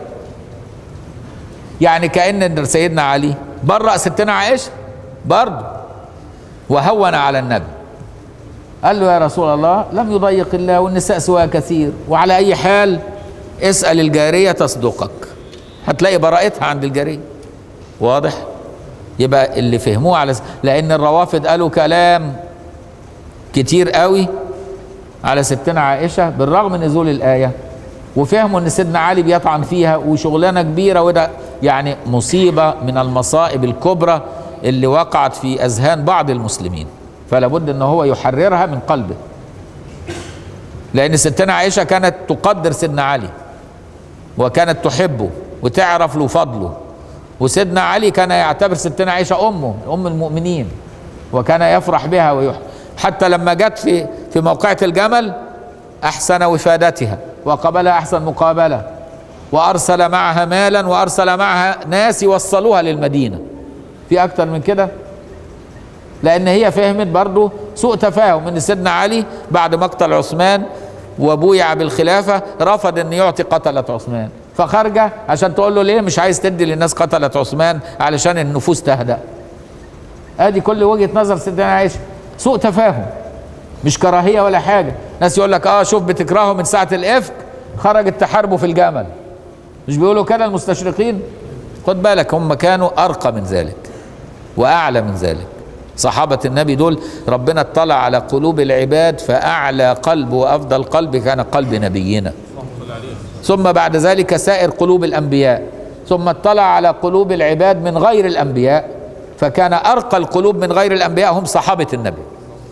يعني كأن سيدنا علي برأ ستنا عائشة برضه وهون على النبي، قال له يا رسول الله لم يضيق الله والنساء سواها كثير، وعلى أي حال اسأل الجارية تصدقك، هتلاقي براءتها عند الجارية. واضح؟ يبقى اللي فهموه على س... لأن الروافض قالوا كلام كتير قوي على ستنا عائشة بالرغم من نزول الآية، وفهموا ان سيدنا علي بيطعن فيها وشغلانة كبيرة، وده يعني مصيبة من المصائب الكبرى اللي وقعت في أذهان بعض المسلمين، فلا بد ان هو يحررها من قلبه. لأن ستنا عائشة كانت تقدر سيدنا علي وكانت تحبه وتعرف له فضله، وسيدنا علي كان يعتبر ستنا عائشة أمه، أم المؤمنين، وكان يفرح بها ويحب. حتى لما جت في في موقعة الجمل أحسن وفادتها وقبلها أحسن مقابلة، وأرسل معها مالا وأرسل معها ناس يوصلوها للمدينة. في أكتر من كده؟ لأن هي فهمت برضو سوء تفاهم إن سيدنا علي بعد مقتل عثمان وبويع بالخلافة رفض إن يعطي قتلة عثمان، فخرجة عشان تقول له ليه مش عايز تدي للناس قتلة عثمان علشان النفوس تهدأ. ادي كل وجهة نظر سيدنا عائشة، سوء تفاهم مش كراهية ولا حاجة. ناس يقول لك اه شوف بتكرهه من ساعة الإفك خرجت تحاربه في الجمل، مش بيقولوا كده المستشرقين؟ خد بالك هم كانوا أرقى من ذلك وأعلى من ذلك. صحابة النبي دول ربنا اطلع على قلوب العباد، فأعلى قلب وأفضل قلب كان قلب نبينا، ثم بعد ذلك سائر قلوب الأنبياء، ثم اطلع على قلوب العباد من غير الأنبياء، فكان أرقى القلوب من غير الأنبياء هم صحابة النبي.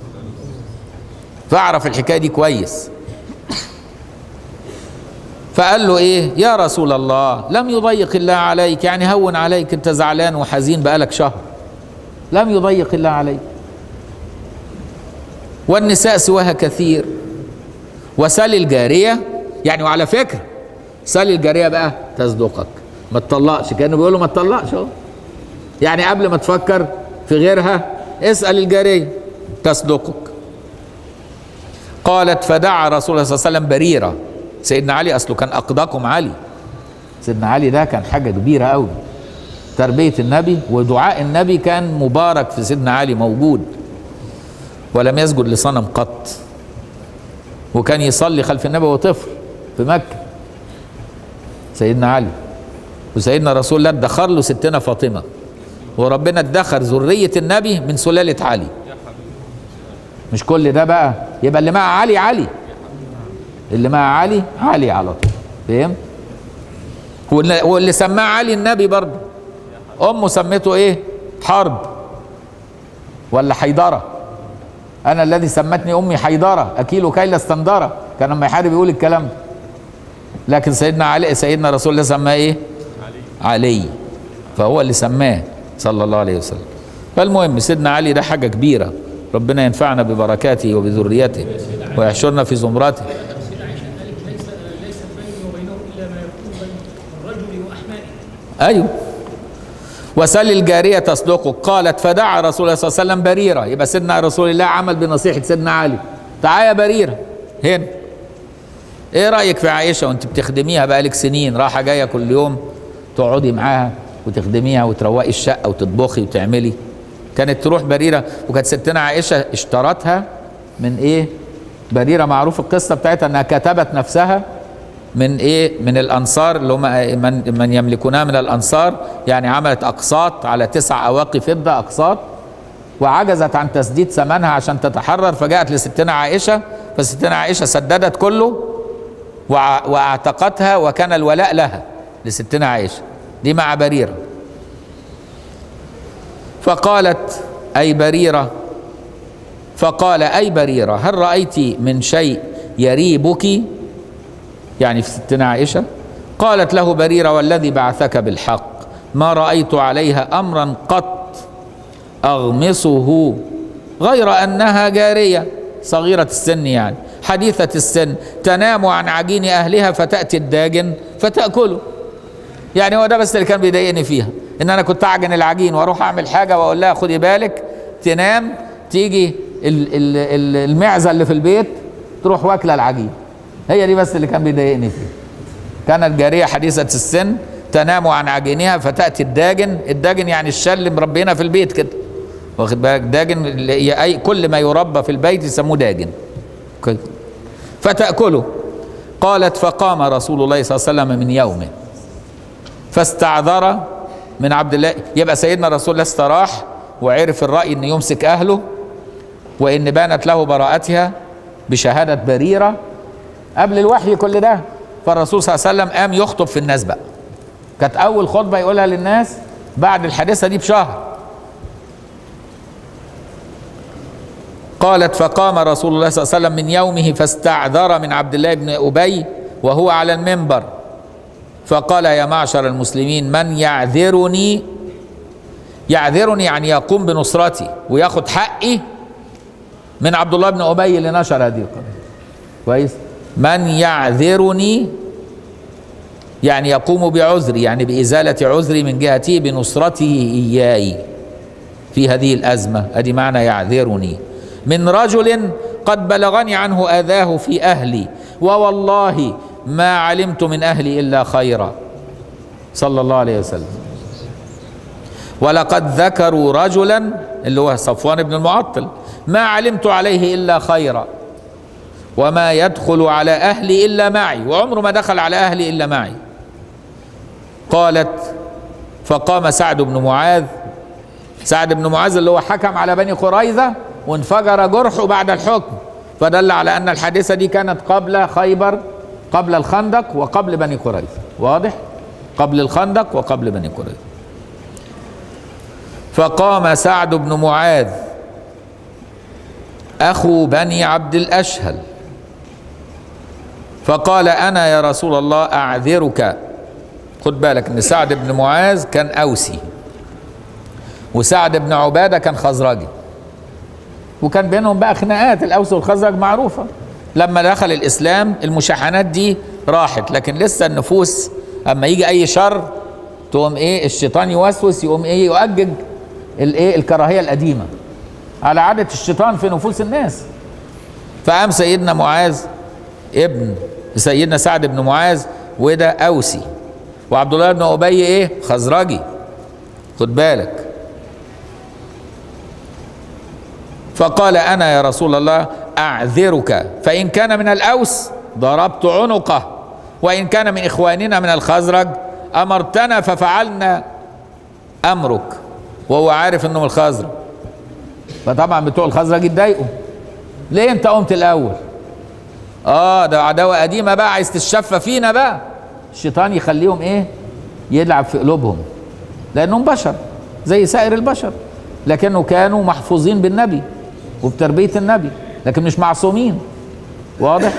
فاعرف الحكاية دي كويس. فقال له ايه يا رسول الله، لم يضيق الله عليك، يعني هون عليك، انت زعلان وحزين بقالك شهر، لم يضيق الله عليك، والنساء سواها كثير، وسل الجارية، يعني وعلى فكرة سل الجارية بقى تصدقك، ما تطلقش، كانوا بيقولوا ما تطلقش اهو، يعني قبل ما تفكر في غيرها اسأل الجارية تصدقك. قالت فدعا رسول الله صلى الله عليه وسلم بريرة. سيدنا علي اصله كان اقداكم علي، سيدنا علي ده كان حاجة كبيرة قوي، تربية النبي ودعاء النبي كان مبارك في سيدنا علي موجود، ولم يسجد لصنم قط، وكان يصلي خلف النبي وهو طفل في مكة سيدنا علي. وسيدنا رسول الله ادخر له ستنا فاطمة، وربنا ادخر ذرية النبي من سلالة علي. مش كل ده بقى يبقى اللي مع علي علي، اللي مع علي علي على طول، فاهم؟ واللي سماه علي النبي برضه، امه سميته ايه؟ حرب ولا حيدرة. انا الذي سمتني امي حيدرة اكيل كيل استندرة، كان لما يحارب يقول الكلام ده. لكن سيدنا علي سيدنا رسول الله سماه ايه؟ علي. علي، فهو اللي سماه صلى الله عليه وسلم. فالمهم سيدنا علي ده حاجة كبيرة، ربنا ينفعنا ببركاته وبذريته ويحشرنا في زمرته. ايوه. وسل الجارية تصدقك. قالت فدعا رسول الله صلى الله عليه وسلم بريرة، يبقى سيدنا رسول الله عمل بنصيحة سيدنا علي، تعالى يا بريرة هنا، ايه رأيك في عائشة وانت بتخدميها بقالك سنين، راحة جاية كل يوم تقعدي معاها وتخدميها وتروقي الشقة وتطبخي وتعملي. كانت تروح بريرة، وكانت ستنا عائشة اشترتها من ايه؟ بريرة معروف القصة بتاعتها انها كتبت نفسها من ايه؟ من الانصار اللي هم من, من يملكونها من الانصار، يعني عملت اقساط على تسع اواقي فضة اقساط، وعجزت عن تسديد ثمنها عشان تتحرر، فجاءت لستنا عائشة، فستنا عائشة سددت كله واعتقتها، وكان الولاء لها لستنا عائشة دي مع بريرة. فقالت أي بريرة، فقال أي بريرة هل رأيت من شيء يريبك، يعني في ستنا عائشة؟ قالت له بريرة والذي بعثك بالحق ما رأيت عليها أمرا قط أغمصه غير أنها جارية صغيرة السن، يعني حديثة السن، تنام عن عجين أهلها فتأتي الداجن فتأكله. يعني هو ده بس اللي كان بيضايقني فيها، ان انا كنت اعجن العجين واروح اعمل حاجه واقول لها خدي بالك، تنام تيجي المعزه اللي في البيت تروح واكله العجين. هي دي بس اللي كان بيضايقني فيها. كانت جاريه حديثه السن تنام عن عجينها فتاتي الداجن، الداجن يعني الشل مربينا في البيت كده، واخد بالك؟ داجن اي كل ما يربى في البيت يسموه داجن. فتاكله. قالت فقام رسول الله صلى الله عليه وسلم من يومه فاستعذر من عبد الله، يبقى سيدنا رسول الله استراح وعرف الرأي ان يمسك اهله، وان بانت له براءتها بشهادة بريرة قبل الوحي كل ده. فالرسول صلى الله عليه وسلم قام يخطب في الناس بقى، كانت اول خطبة يقولها للناس بعد الحادثة دي بشهر. قالت فقام رسول الله صلى الله عليه وسلم من يومه فاستعذر من عبد الله بن أبي وهو على المنبر، فقال يا معشر المسلمين من يعذرني، يعذرني يعني يقوم بنصرتي وياخد حقي من عبد الله بن أبي اللي نشر هذه القضية. كويس؟ من يعذرني يعني يقوم بعذري، يعني بإزالة عذري من جهتي بنصرته إياي في هذه الأزمة، أدي معنى يعذرني، من رجل قد بلغني عنه أذاه في أهلي ووالله ما علمت من أهلي إلا خيرا، صلى الله عليه وسلم. ولقد ذكروا رجلا اللي هو صفوان بن المعطل ما علمت عليه إلا خيرا وما يدخل على أهلي إلا معي، وعمره ما دخل على أهلي إلا معي. قالت فقام سعد بن معاذ سعد بن معاذ اللي هو حكم على بني قريظة وانفجر جرحه بعد الحكم، فدل على أن الحادثة دي كانت قبل خيبر، قبل الخندق وقبل بني قريظة. واضح؟ قبل الخندق وقبل بني قريظة. فقام سعد بن معاذ أخو بني عبد الأشهل فقال: أنا يا رسول الله أعذرك. خد بالك إن سعد بن معاذ كان أوسي، وسعد بن عبادة كان خزرجي، وكان بينهم بقى خناقات. الأوس والخزرج معروفة. لما دخل الإسلام المشاحنات دي راحت، لكن لسه النفوس أما يجي أي شر تقوم إيه الشيطان يوسوس، يقوم إيه يؤجج الإيه الكراهية القديمة على عادة الشيطان في نفوس الناس. فقام سيدنا معاذ ابن سيدنا سعد بن معاذ، وده أوسي، وعبد الله بن أبي إيه خزرجي. خد بالك. فقال: أنا يا رسول الله أعذرك، فإن كان من الأوس ضربت عنقه، وإن كان من إخواننا من الخزرج أمرتنا ففعلنا أمرك. وهو عارف إنه من الخزرج، فطبعا بتوع الخزرج اتضايقوا. ليه أنت قمت الأول؟ آه ده عداوة قديمة بقى، عايز تتشفى فينا بقى. الشيطان يخليهم إيه يلعب في قلوبهم، لأنهم بشر زي سائر البشر، لكنه كانوا محفوظين بالنبي وبتربية النبي، لكن مش معصومين. واضح؟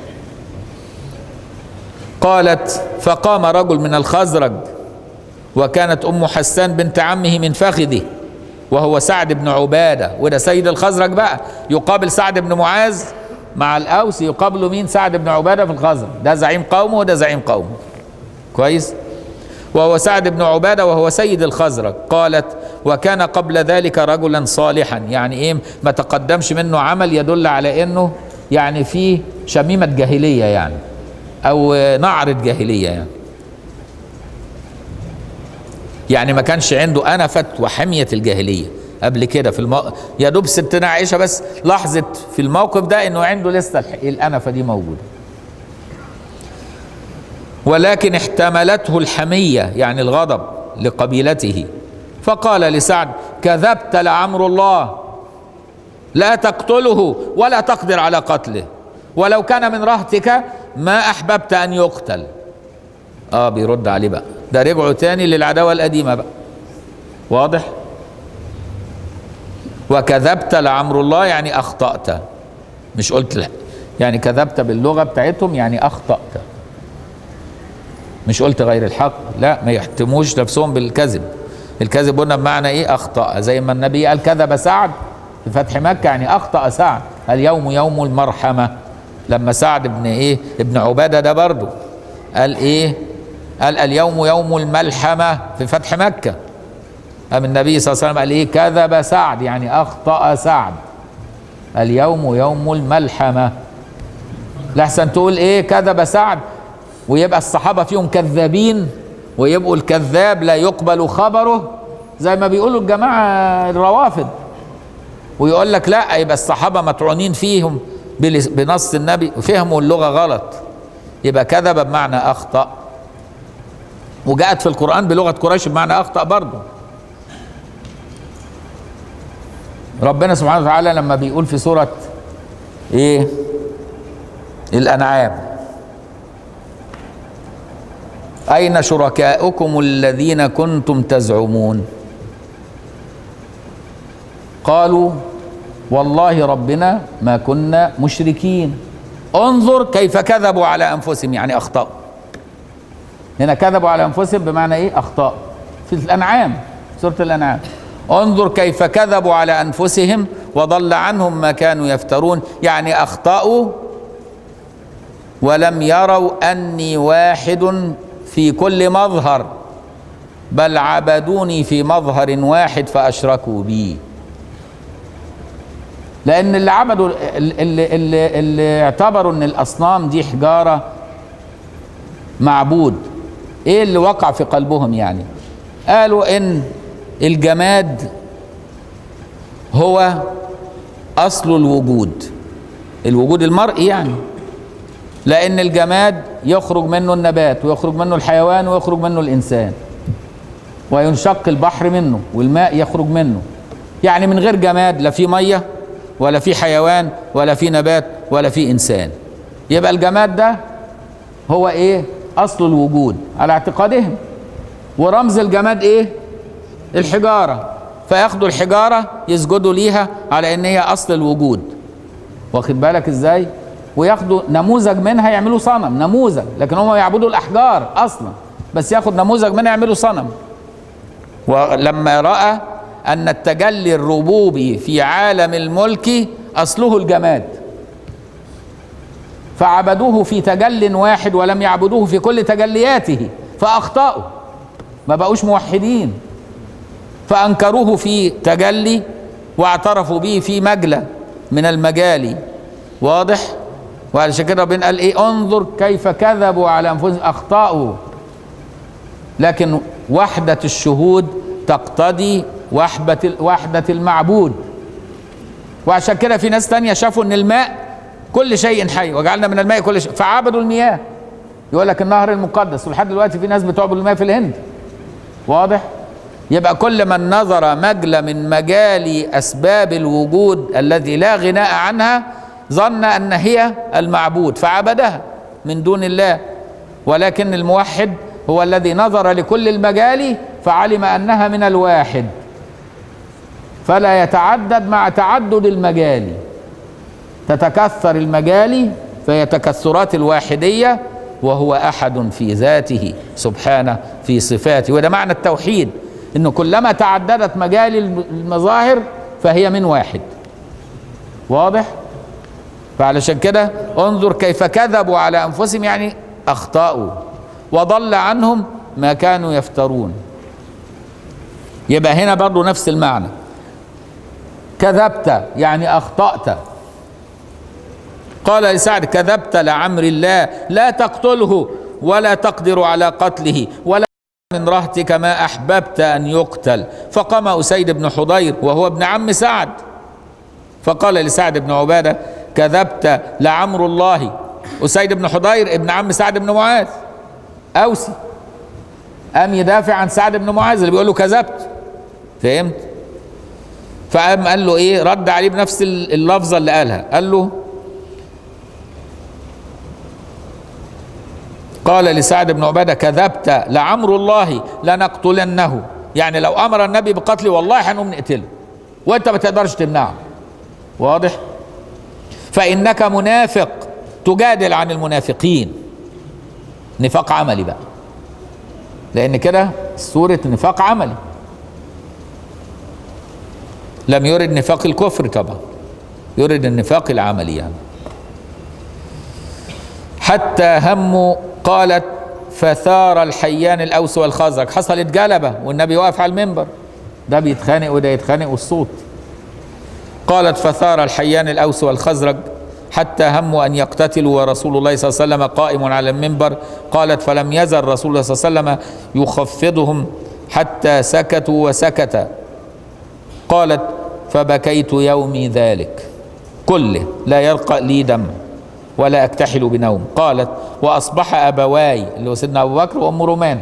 قالت: فقام رجل من الخزرج، وكانت أم حسان بنت عمه من فخذه، وهو سعد بن عبادة، وده سيد الخزرج بقى، يقابل سعد بن معاذ مع الأوس، يقابله مين؟ سعد بن عبادة في الخزرج، ده زعيم قومه وده زعيم قومه. كويس؟ وهو سعد بن عبادة وهو سيد الخزرج. قالت: وكان قبل ذلك رجلا صالحا، يعني ايه ما تقدمش منه عمل يدل على انه يعني فيه شميمة جاهلية يعني، او نعرة جاهلية يعني يعني ما كانش عنده أنفة وحمية الجاهلية قبل كده في المو... يا دوب ستنا عائشة بس لاحظت في الموقف ده انه عنده لسه الأنفة دي موجودة، ولكن احتملته الحمية يعني الغضب لقبيلته. فقال لسعد: كذبت لعمر الله، لا تقتله ولا تقدر على قتله، ولو كان من رهتك ما أحببت أن يقتل. آه بيرد عليه بقى، ده رجعوا تاني للعداوة القديمة بقى. واضح؟ وكذبت لعمر الله يعني أخطأت، مش قلت لا، يعني كذبت باللغة بتاعتهم يعني أخطأت، مش قلت غير الحق. لا، ما يحتموش نفسهم بالكذب. الكذب قلنا بمعنى ايه؟ اخطأ، زي ما النبي قال كذب سعد في فتح مكة، يعني اخطأ سعد. اليوم يوم المرحمة، لما سعد ابن ايه ابن عبادة ده برضه قال ايه؟ قال اليوم يوم الملحمة في فتح مكة. أم النبي صلى الله عليه وسلم قال ايه؟ كذب سعد يعني اخطأ سعد. اليوم يوم الملحمة. لحسن تقول ايه كذب سعد ويبقى الصحابة فيهم كذابين، ويبقوا الكذاب لا يقبل خبره زي ما بيقولوا الجماعة الروافض، ويقول لك لا يبقى الصحابة مطعونين فيهم بنص النبي وفهموا اللغة غلط، يبقى كذب بمعنى أخطأ. وجاءت في القرآن بلغة قريش بمعنى أخطأ برضه. ربنا سبحانه وتعالى لما بيقول في سورة ايه الأنعام: أين شركاؤكم الذين كنتم تزعمون؟ قالوا والله ربنا ما كنا مشركين. انظر كيف كذبوا على أنفسهم يعني أخطأوا. هنا كذبوا على أنفسهم بمعنى إيه؟ أخطأ. في الأنعام، سورة الأنعام: انظر كيف كذبوا على أنفسهم وضل عنهم ما كانوا يفترون، يعني أخطأوا ولم يروا أني واحد في كل مظهر، بل عبدوني في مظهر واحد فأشركوا بي. لأن اللي عبدوا اللي, اللي, اللي اعتبروا أن الأصنام دي حجارة معبود، إيه اللي وقع في قلبهم يعني؟ قالوا إن الجماد هو أصل الوجود، الوجود المرئي يعني، لأن الجماد يخرج منه النبات ويخرج منه الحيوان ويخرج منه الإنسان. وينشق البحر منه والماء يخرج منه، يعني من غير جماد، لا في ميه ولا في حيوان ولا في نبات ولا في انسان. يبقى الجماد ده هو ايه؟ اصل الوجود على اعتقادهم. ورمز الجماد ايه؟ الحجاره، فياخدوا الحجاره يسجدوا ليها على ان هي اصل الوجود، واخد بالك ازاي؟ وياخدوا نموذج منها يعملوا صنم، نموذج، لكن هم يعبدوا الاحجار اصلا، بس ياخد نموذج منها يعملوا صنم. ولما راى ان التجلي الربوبي في عالم الملك اصله الجماد، فعبدوه في تجل واحد ولم يعبدوه في كل تجلياته، فاخطاوا، ما بقوش موحدين، فانكروه في تجلي واعترفوا به في مجلى من المجالي. واضح؟ وعلشان كده ربنا قال ايه؟ انظر كيف كذبوا على انفسهم، اخطاوا. لكن وحدة الشهود تقتضي وحدة وحدة المعبود. وعشان كده في ناس تانية شافوا ان الماء كل شيء حي، وجعلنا من الماء كل شيء، فعبدوا المياه. يقول لك النهر المقدس، ولحد دلوقتي في ناس بتعبد الماء في الهند. واضح؟ يبقى كل من نظر مجلى من مجال اسباب الوجود الذي لا غناء عنها ظن ان هي المعبود فعبدها من دون الله. ولكن الموحد هو الذي نظر لكل المجال فعلم انها من الواحد، فلا يتعدد مع تعدد المجال، تتكثر المجال فهي تكثرات الواحدية، وهو احد في ذاته سبحانه في صفاته. وده معنى التوحيد، انه كلما تعددت مجال المظاهر فهي من واحد. واضح؟ فعلشان كده انظر كيف كذبوا على انفسهم، يعني اخطاوا وضل عنهم ما كانوا يفترون. يبقى هنا برضو نفس المعنى، كذبت يعني اخطأت. قال لسعد كذبت لعمر الله لا تقتله ولا تقدر على قتله ولا من رهتك ما احببت ان يقتل. فقام اسيد بن حضير وهو ابن عم سعد فقال لسعد بن عبادة كذبت لعمر الله. اسيد بن حضير ابن عم سعد بن معاذ اوسي، قام يدافع عن سعد بن معاذ اللي بيقول له كذبت. فهمت؟ فقام قال له ايه؟ رد عليه بنفس اللفظه اللي قالها، قال له قال لسعد بن عبادة كذبت لعمر الله لنقتلنه، يعني لو امر النبي بقتله والله هنقوم نقتله وانت ما تقدرش تمنعه. واضح؟ فانك منافق تجادل عن المنافقين، نفاق عملي بقى، لان كده سورة نفاق عملي، لم يرد نفاق الكفر طبعا، يرد النفاق العملي يعني. حتى هموا، قالت فثار الحيان الاوس والخزرج، حصلت جلبه والنبي واقف على المنبر، ده بيتخانق وده يتخانق والصوت. قالت فثار الحيان الاوس والخزرج حتى هموا ان يقتتلوا ورسول الله صلى الله عليه وسلم قائم على المنبر. قالت فلم يزل رسول الله صلى الله عليه وسلم يخفضهم حتى سكتوا وسكت. قالت فبكيت يومي ذلك كله لا يرقى لي دم ولا اكتحل بنوم. قالت واصبح ابواي اللي هو سيدنا ابو بكر وام رومان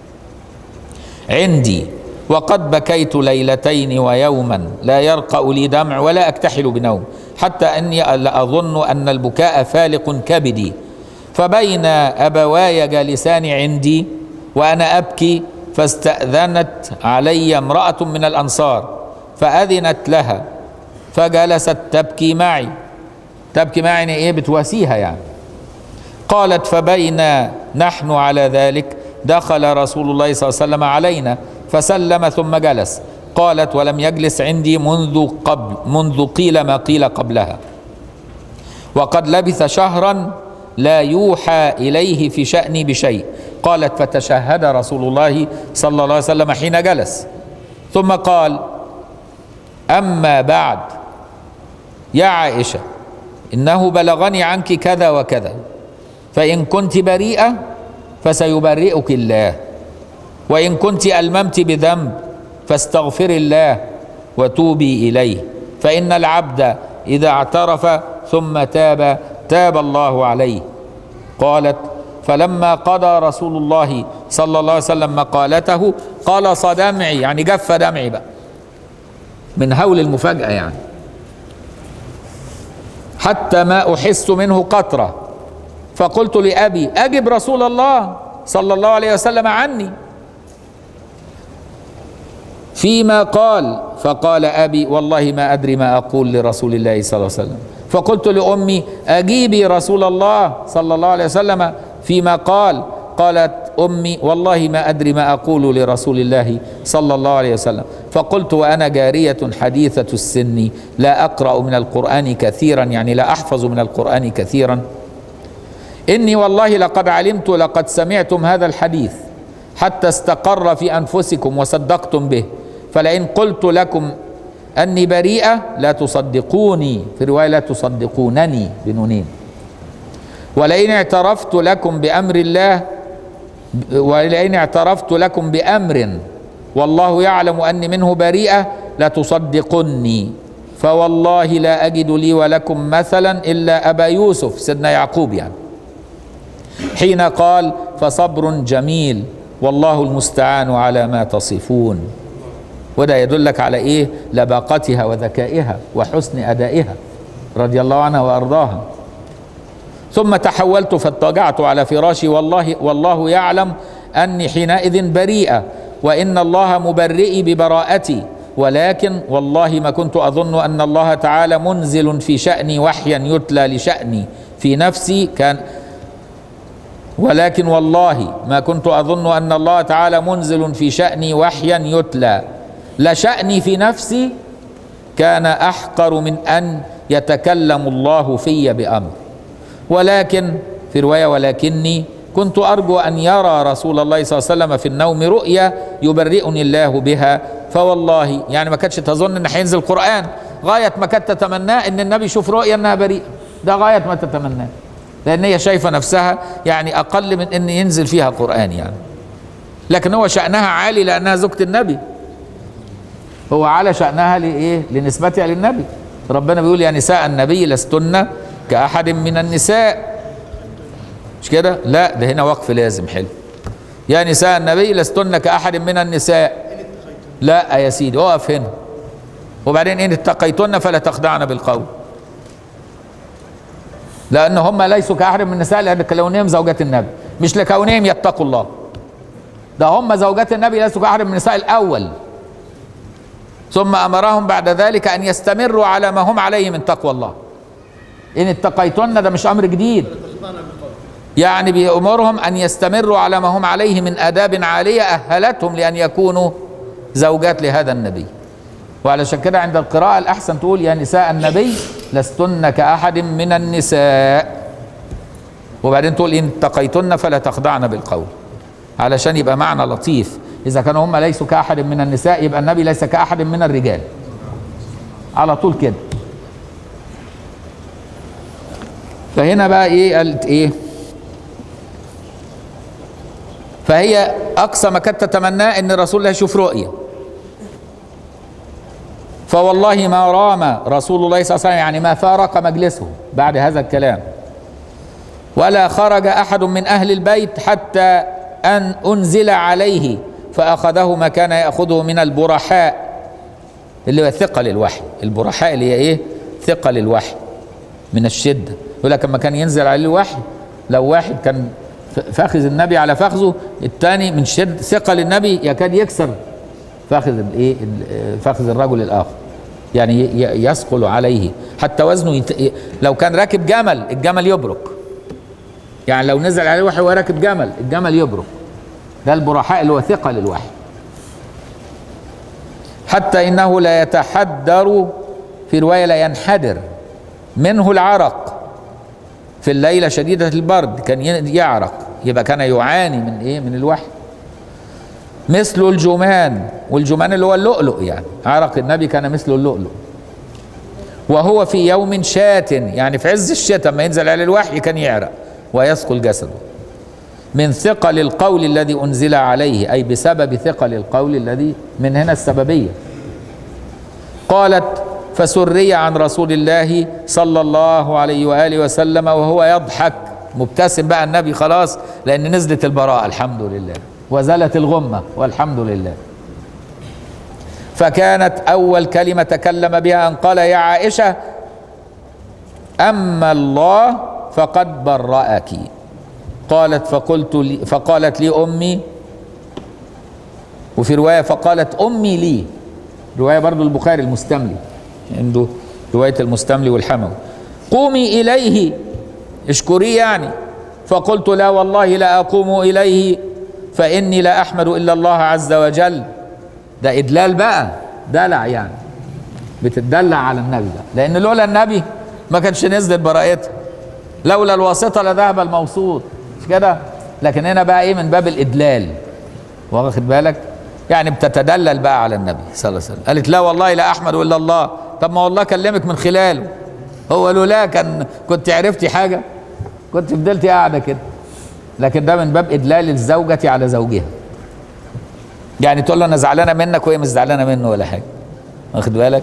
عندي وقد بكيت ليلتين ويوما لا يرقى لي دمع ولا اكتحل بنوم، حتى اني لاظن ان البكاء فالق كبدي. فبين ابواي جالسان عندي وانا ابكي فاستاذنت علي امراه من الانصار فاذنت لها فجلست تبكي معي. تبكي معي يعني ايه؟ بتواسيها يعني. قالت فبين نحن على ذلك دخل رسول الله صلى الله عليه وسلم علينا فسلم ثم جلس. قالت ولم يجلس عندي منذ قبل منذ قيل ما قيل قبلها، وقد لبث شهرا لا يوحى إليه في شأني بشيء. قالت فتشهد رسول الله صلى الله عليه وسلم حين جلس ثم قال أما بعد يا عائشة إنه بلغني عنك كذا وكذا، فإن كنت بريئة فسيبرئك الله، وإن كنت ألممت بذنب فاستغفر الله وتوبي إليه، فإن العبد إذا اعترف ثم تاب تاب الله عليه. قالت فلما قضى رسول الله صلى الله عليه وسلم مقالته قلص دمعي، يعني جف دمعي بقى من هول المفاجأة يعني، حتى ما أحس منه قطرة، فقلت لأبي أجب رسول الله صلى الله عليه وسلم عني فيما قال، فقال أبي والله ما أدري ما أقول لرسول الله صلى الله عليه وسلم. فقلت لأمي أجيبي رسول الله صلى الله عليه وسلم فيما قال، قالت أمي والله ما أدري ما أقول لرسول الله صلى الله عليه وسلم. فقلت وأنا جارية حديثة السن لا أقرأ من القرآن كثيرا، يعني لا أحفظ من القرآن كثيرا، إني والله لقد علمت لقد سمعتم هذا الحديث حتى استقر في أنفسكم وصدقتم به، فلئن قلت لكم أني بريئة لا تصدقوني، في رواية لا تصدقونني بنونين، ولئن اعترفت لكم بأمر الله ولئن اعترفت لكم بأمر والله يعلم أني منه بريئة لتصدقني، فوالله لا أجد لي ولكم مثلا إلا أبا يوسف سيدنا يعقوب يعني، حين قال فصبر جميل والله المستعان على ما تصفون. وده يدلك على ايه؟ لباقتها وذكائها وحسن ادائها رضي الله عنها وارضاها. ثم تحولت فاضطجعت على فراشي، والله والله يعلم اني حينئذ بريئة، وان الله مبرئي ببراءتي، ولكن والله ما كنت اظن ان الله تعالى منزل في شأني وحيا يتلى لشأني في نفسي كان ولكن والله ما كنت أظن أن الله تعالى منزل في شأني وحيا يتلى لشأني في نفسي كان أحقر من أن يتكلم الله في بأمر، ولكن في رواية ولكني كنت أرجو أن يرى رسول الله صلى الله عليه وسلم في النوم رؤيا يبرئني الله بها، فوالله يعني ما كانتش تظن أن هينزل القرآن، غاية ما كانت تتمناه أن النبي يشوف رؤيا أنها بريئة، ده غاية ما تتمناه، لأن هي شايفة نفسها يعني أقل من أن ينزل فيها قرآن يعني، لكن هو شأنها عالي لأنها زوجة النبي، هو على شأنها لإيه؟ لنسبتها للنبي. ربنا بيقول يا نساء النبي لستن كأحد من النساء، مش كده؟ لا ده هنا وقف لازم حلو، يا نساء النبي لستن كأحد من النساء، لا يا سيدي اقف هنا، وبعدين إن اتقيتن فلا تخدعن بالقول، لأن هم ليسوا كأحد من النساء لكونهم زوجات النبي، مش لكونهم يتقوا الله، ده هم زوجات النبي ليسوا كأحد من النساء الأول، ثم أمرهم بعد ذلك أن يستمروا على ما هم عليه من تقوى الله. إن اتقيتن ده مش أمر جديد، يعني بأمرهم أن يستمروا على ما هم عليه من آداب عالية أهلتهم لأن يكونوا زوجات لهذا النبي. وعلشان كده عند القراءة الأحسن تقول يا نساء النبي لستن كأحد من النساء، وبعدين تقول إن اتقيتن فلا تخضعن بالقول، علشان يبقى معنى لطيف. إذا كانوا هم ليسوا كأحد من النساء يبقى النبي ليس كأحد من الرجال، على طول كده. فهنا بقى إيه؟ قالت إيه؟ فهي أقصى ما كانت تتمناه إن الرسول الله يشوف رؤية، فوالله ما رام رسول الله صلى الله عليه وسلم، يعني ما فارق مجلسه بعد هذا الكلام، ولا خرج أحد من أهل البيت حتى أن أنزل عليه فأخذه ما كان يأخذه من البرحاء، اللي هو ثقل الوحي، البرحاء اللي هي إيه؟ ثقل الوحي من الشدة. يقول لك لما كان ينزل عليه الوحي، لو واحد كان فاخذ النبي على فخذه، الثاني من شد ثقل النبي يكاد يكسر فاخذ الايه؟ فاخذ الرجل الآخر، يعني يثقل عليه حتى وزنه يت... لو كان راكب جمل الجمل يبرك، يعني لو نزل عليه وحي وهو راكب جمل الجمل يبرك، ده البرحاء اللي هو ثقل الوحي. حتى إنه لا يتحدر، في رواية لا ينحدر منه العرق في الليلة شديدة البرد، كان يعرق، يبقى كان يعاني من ايه؟ من الوحي. مثل الجمان، والجمان اللي هو اللؤلؤ، يعني عرق النبي كان مثل اللؤلؤ. وهو في يوم شات، يعني في عز الشتاء ما ينزل عليه الوحي كان يعرق ويثقل جسده من ثقل القول الذي أنزل عليه، أي بسبب ثقل القول الذي، من هنا السببية. قالت فسري عن رسول الله صلى الله عليه وآله وسلم وهو يضحك مبتسم، بقى النبي خلاص لأن نزلت البراءة الحمد لله، وزالت الغمة والحمد لله. فكانت أول كلمة تكلم بها أن قال يا عائشة أما الله فقد برأك. قالت فقلت لي فقالت لي أمي، وفي رواية فقالت أمي لي، رواية برضو البخاري المستملي عنده رواية المستملي والحموي، قومي إليه اشكري يعني. فقلت لا والله لا أقوم إليه فإني لا أحمد إلا الله عز وجل. ده إدلال بقى، دلع يعني، بتدلع على النبي ده، لأن لولا النبي ما كانش نزلت براءتها، لولا الواسطة لذهب الموصول، مش كده؟ لكن هنا بقى إيه؟ من باب الإدلال، واخد بالك؟ يعني بتتدلل بقى على النبي صلى الله عليه وسلم. قالت لا والله لا أحمد إلا الله. طب ما والله كلمك من خلاله، هو لولا كان كنت عرفتي حاجة؟ كنت فضلتي قاعدة كده. لكن ده من باب إدلال الزوجة على زوجها، يعني تقول له أنا زعلانة منك وهي مش زعلانة منه ولا حاجة، واخد بالك؟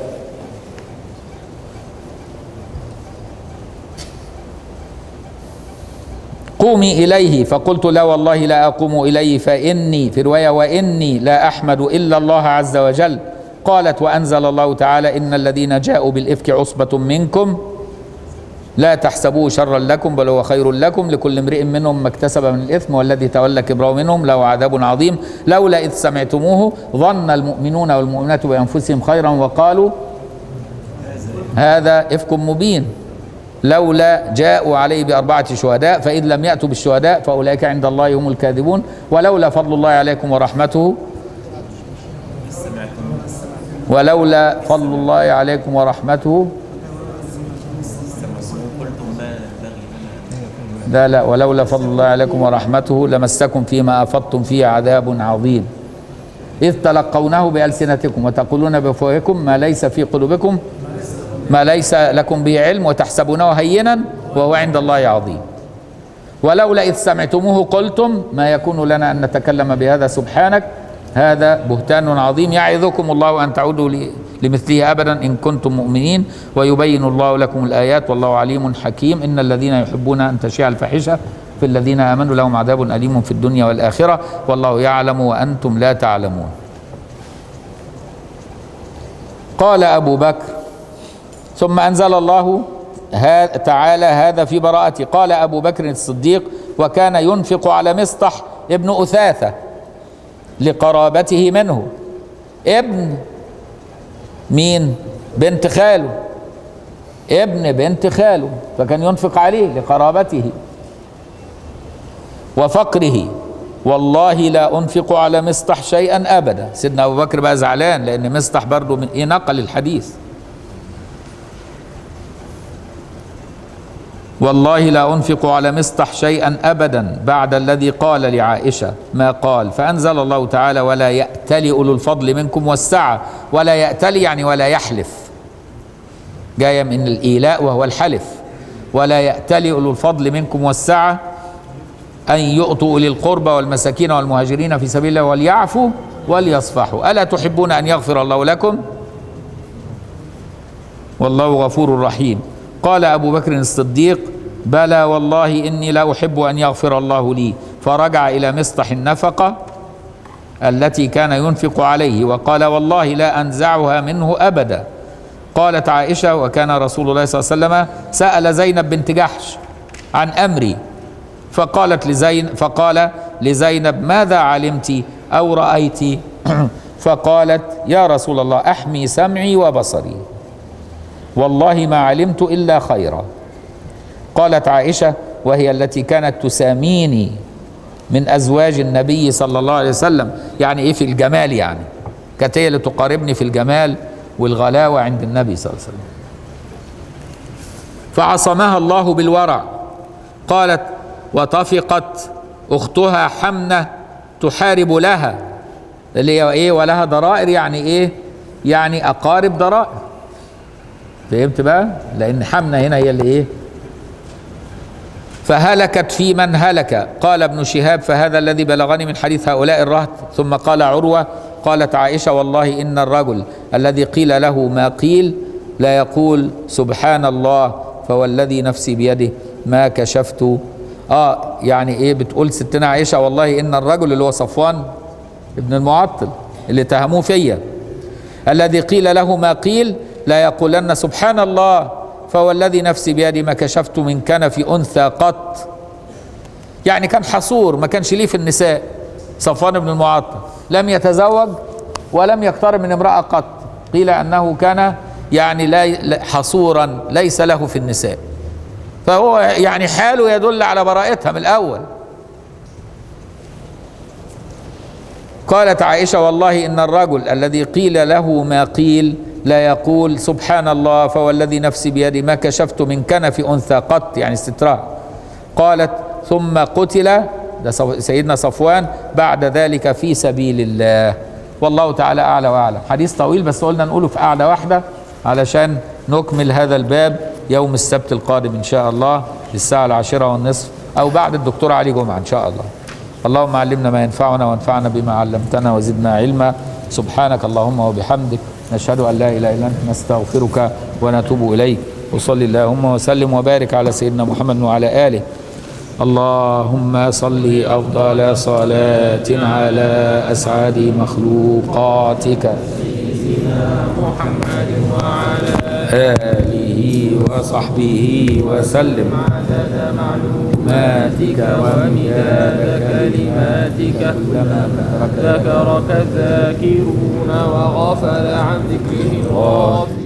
قومي إليه. فقلت لا والله لا أقوم إليه فإني، في رواية وإني لا أحمد إلا الله عز وجل. قالت وأنزل الله تعالى إن الذين جاءوا بالإفك عصبة منكم لا تحسبوه شرا لكم بل هو خير لكم لكل امرئ منهم ما اكتسب من الإثم والذي تولى كبره منهم له عذاب عظيم لولا إذ سمعتموه ظن المؤمنون والمؤمنات بأنفسهم خيرا وقالوا هذا إفك مبين لولا جاءوا عليه بأربعة شهداء فإذ لم يأتوا بالشهداء فأولئك عند الله هم الكاذبون ولولا فضل الله عليكم ورحمته ولولا فضل الله عليكم ورحمته لا لا ولولا فضل الله عليكم ورحمته لمسكم فيما أفضتم فيه عذاب عظيم إذ تلقونه بألسنتكم وتقولون بأفواهكم ما ليس في قلوبكم ما ليس لكم به علم وتحسبونه هينا وهو عند الله عظيم ولولا إذ سمعتموه قلتم ما يكون لنا أن نتكلم بهذا سبحانك هذا بهتان عظيم يعظكم الله أن تعودوا لمثله أبدا إن كنتم مؤمنين ويبين الله لكم الآيات والله عليم حكيم إن الذين يحبون أن تشيع الفاحشة في الذين آمنوا لهم عذاب أليم في الدنيا والآخرة والله يعلم وأنتم لا تعلمون. قال أبو بكر ثم أنزل الله تعالى هذا في براءته. قال أبو بكر الصديق وكان ينفق على مصطح ابن أثاثة لقرابته منه ابن مين؟ بنت خاله، ابن بنت خاله، فكان ينفق عليه لقرابته وفقره. والله لا أنفق على مصطح شيئا أبدا. سيدنا أبو بكر بقى زعلان لأن مصطح برضه من إيه نقل الحديث. والله لا أنفق على مصطح شيئا أبدا بعد الذي قال لعائشة ما قال. فأنزل الله تعالى ولا يأتل أولو الفضل منكم والسعة. ولا يأتل يعني ولا يحلف، جاية من الإيلاء وهو الحلف. ولا يأتل أولو الفضل منكم والسعة أن يؤتوا أولي القربى والمساكين والمهاجرين في سبيل الله وليعفوا وليصفحوا ألا تحبون أن يغفر الله لكم والله غفور رحيم. قال أبو بكر الصديق بلى والله إني لا أحب أن يغفر الله لي. فرجع إلى مصطح النفقة التي كان ينفق عليه وقال والله لا أنزعها منه أبدا. قالت عائشة وكان رسول الله صلى الله عليه وسلم سأل زينب بنت جحش عن أمري فقالت لزين فقال لزينب ماذا علمت أو رأيت؟ فقالت يا رسول الله أحمي سمعي وبصري والله ما علمت إلا خيرا. قالت عائشة وهي التي كانت تساميني من أزواج النبي صلى الله عليه وسلم، يعني إيه في الجمال، يعني كانت هي اللي تقاربني في الجمال والغلاوة عند النبي صلى الله عليه وسلم. فعصمها الله بالورع. قالت وطفقت أختها حمنة تحارب لها اللي هي إيه ولها ضرائر، يعني إيه يعني أقارب ضرائر، فهمت بقى؟ لأن حمنة هنا هي اللي إيه. فهلكت في من هلك. قال ابن شهاب فهذا الذي بلغني من حديث هؤلاء الرهط. ثم قال عروة قالت عائشة والله إن الرجل الذي قيل له ما قيل لا يقول سبحان الله فوالذي نفسي بيده ما كشفت اه يعني ايه؟ بتقول ستنا عائشة والله ان الرجل اللي هو صفوان ابن المعطل اللي تهموه فيا الذي قيل له ما قيل لا يقولن سبحان الله فهو الذي نفسي بيدي ما كشفت من كنف انثى قط. يعني كان حصور، ما كانش ليه في النساء. صفوان بن المعطل لم يتزوج ولم يقترب من امرأة قط، قيل انه كان يعني لا حصورا ليس له في النساء، فهو يعني حاله يدل على براءتها من الاول. قالت عائشة والله ان الرجل الذي قيل له ما قيل لا يقول سبحان الله فهو الذي نفسي بيدي ما كشفت من كنف انثى قط، يعني استتراء. قالت ثم قتل، ده سيدنا صفوان، بعد ذلك في سبيل الله. والله تعالى اعلى واعلم. حديث طويل بس قلنا نقوله في قعدة واحدة علشان نكمل هذا الباب يوم السبت القادم ان شاء الله الساعة العاشرة والنصف او بعد الدكتور علي جمعة ان شاء الله. اللهم علمنا ما ينفعنا وانفعنا بما علمتنا وزدنا علما. سبحانك اللهم وبحمدك نشهد ان لا اله الا انت نستغفرك ونتوب اليك. وصلي اللهم وسلم وبارك على سيدنا محمد وعلى اله. اللهم صل افضل صلاة على اسعد مخلوقاتك سيدنا محمد وعلى آله وصحبه وسلم عدد معلوماتك ومداد كلماتك كلما ذكرك الذاكرون وغفل عن ذكره الغافلون.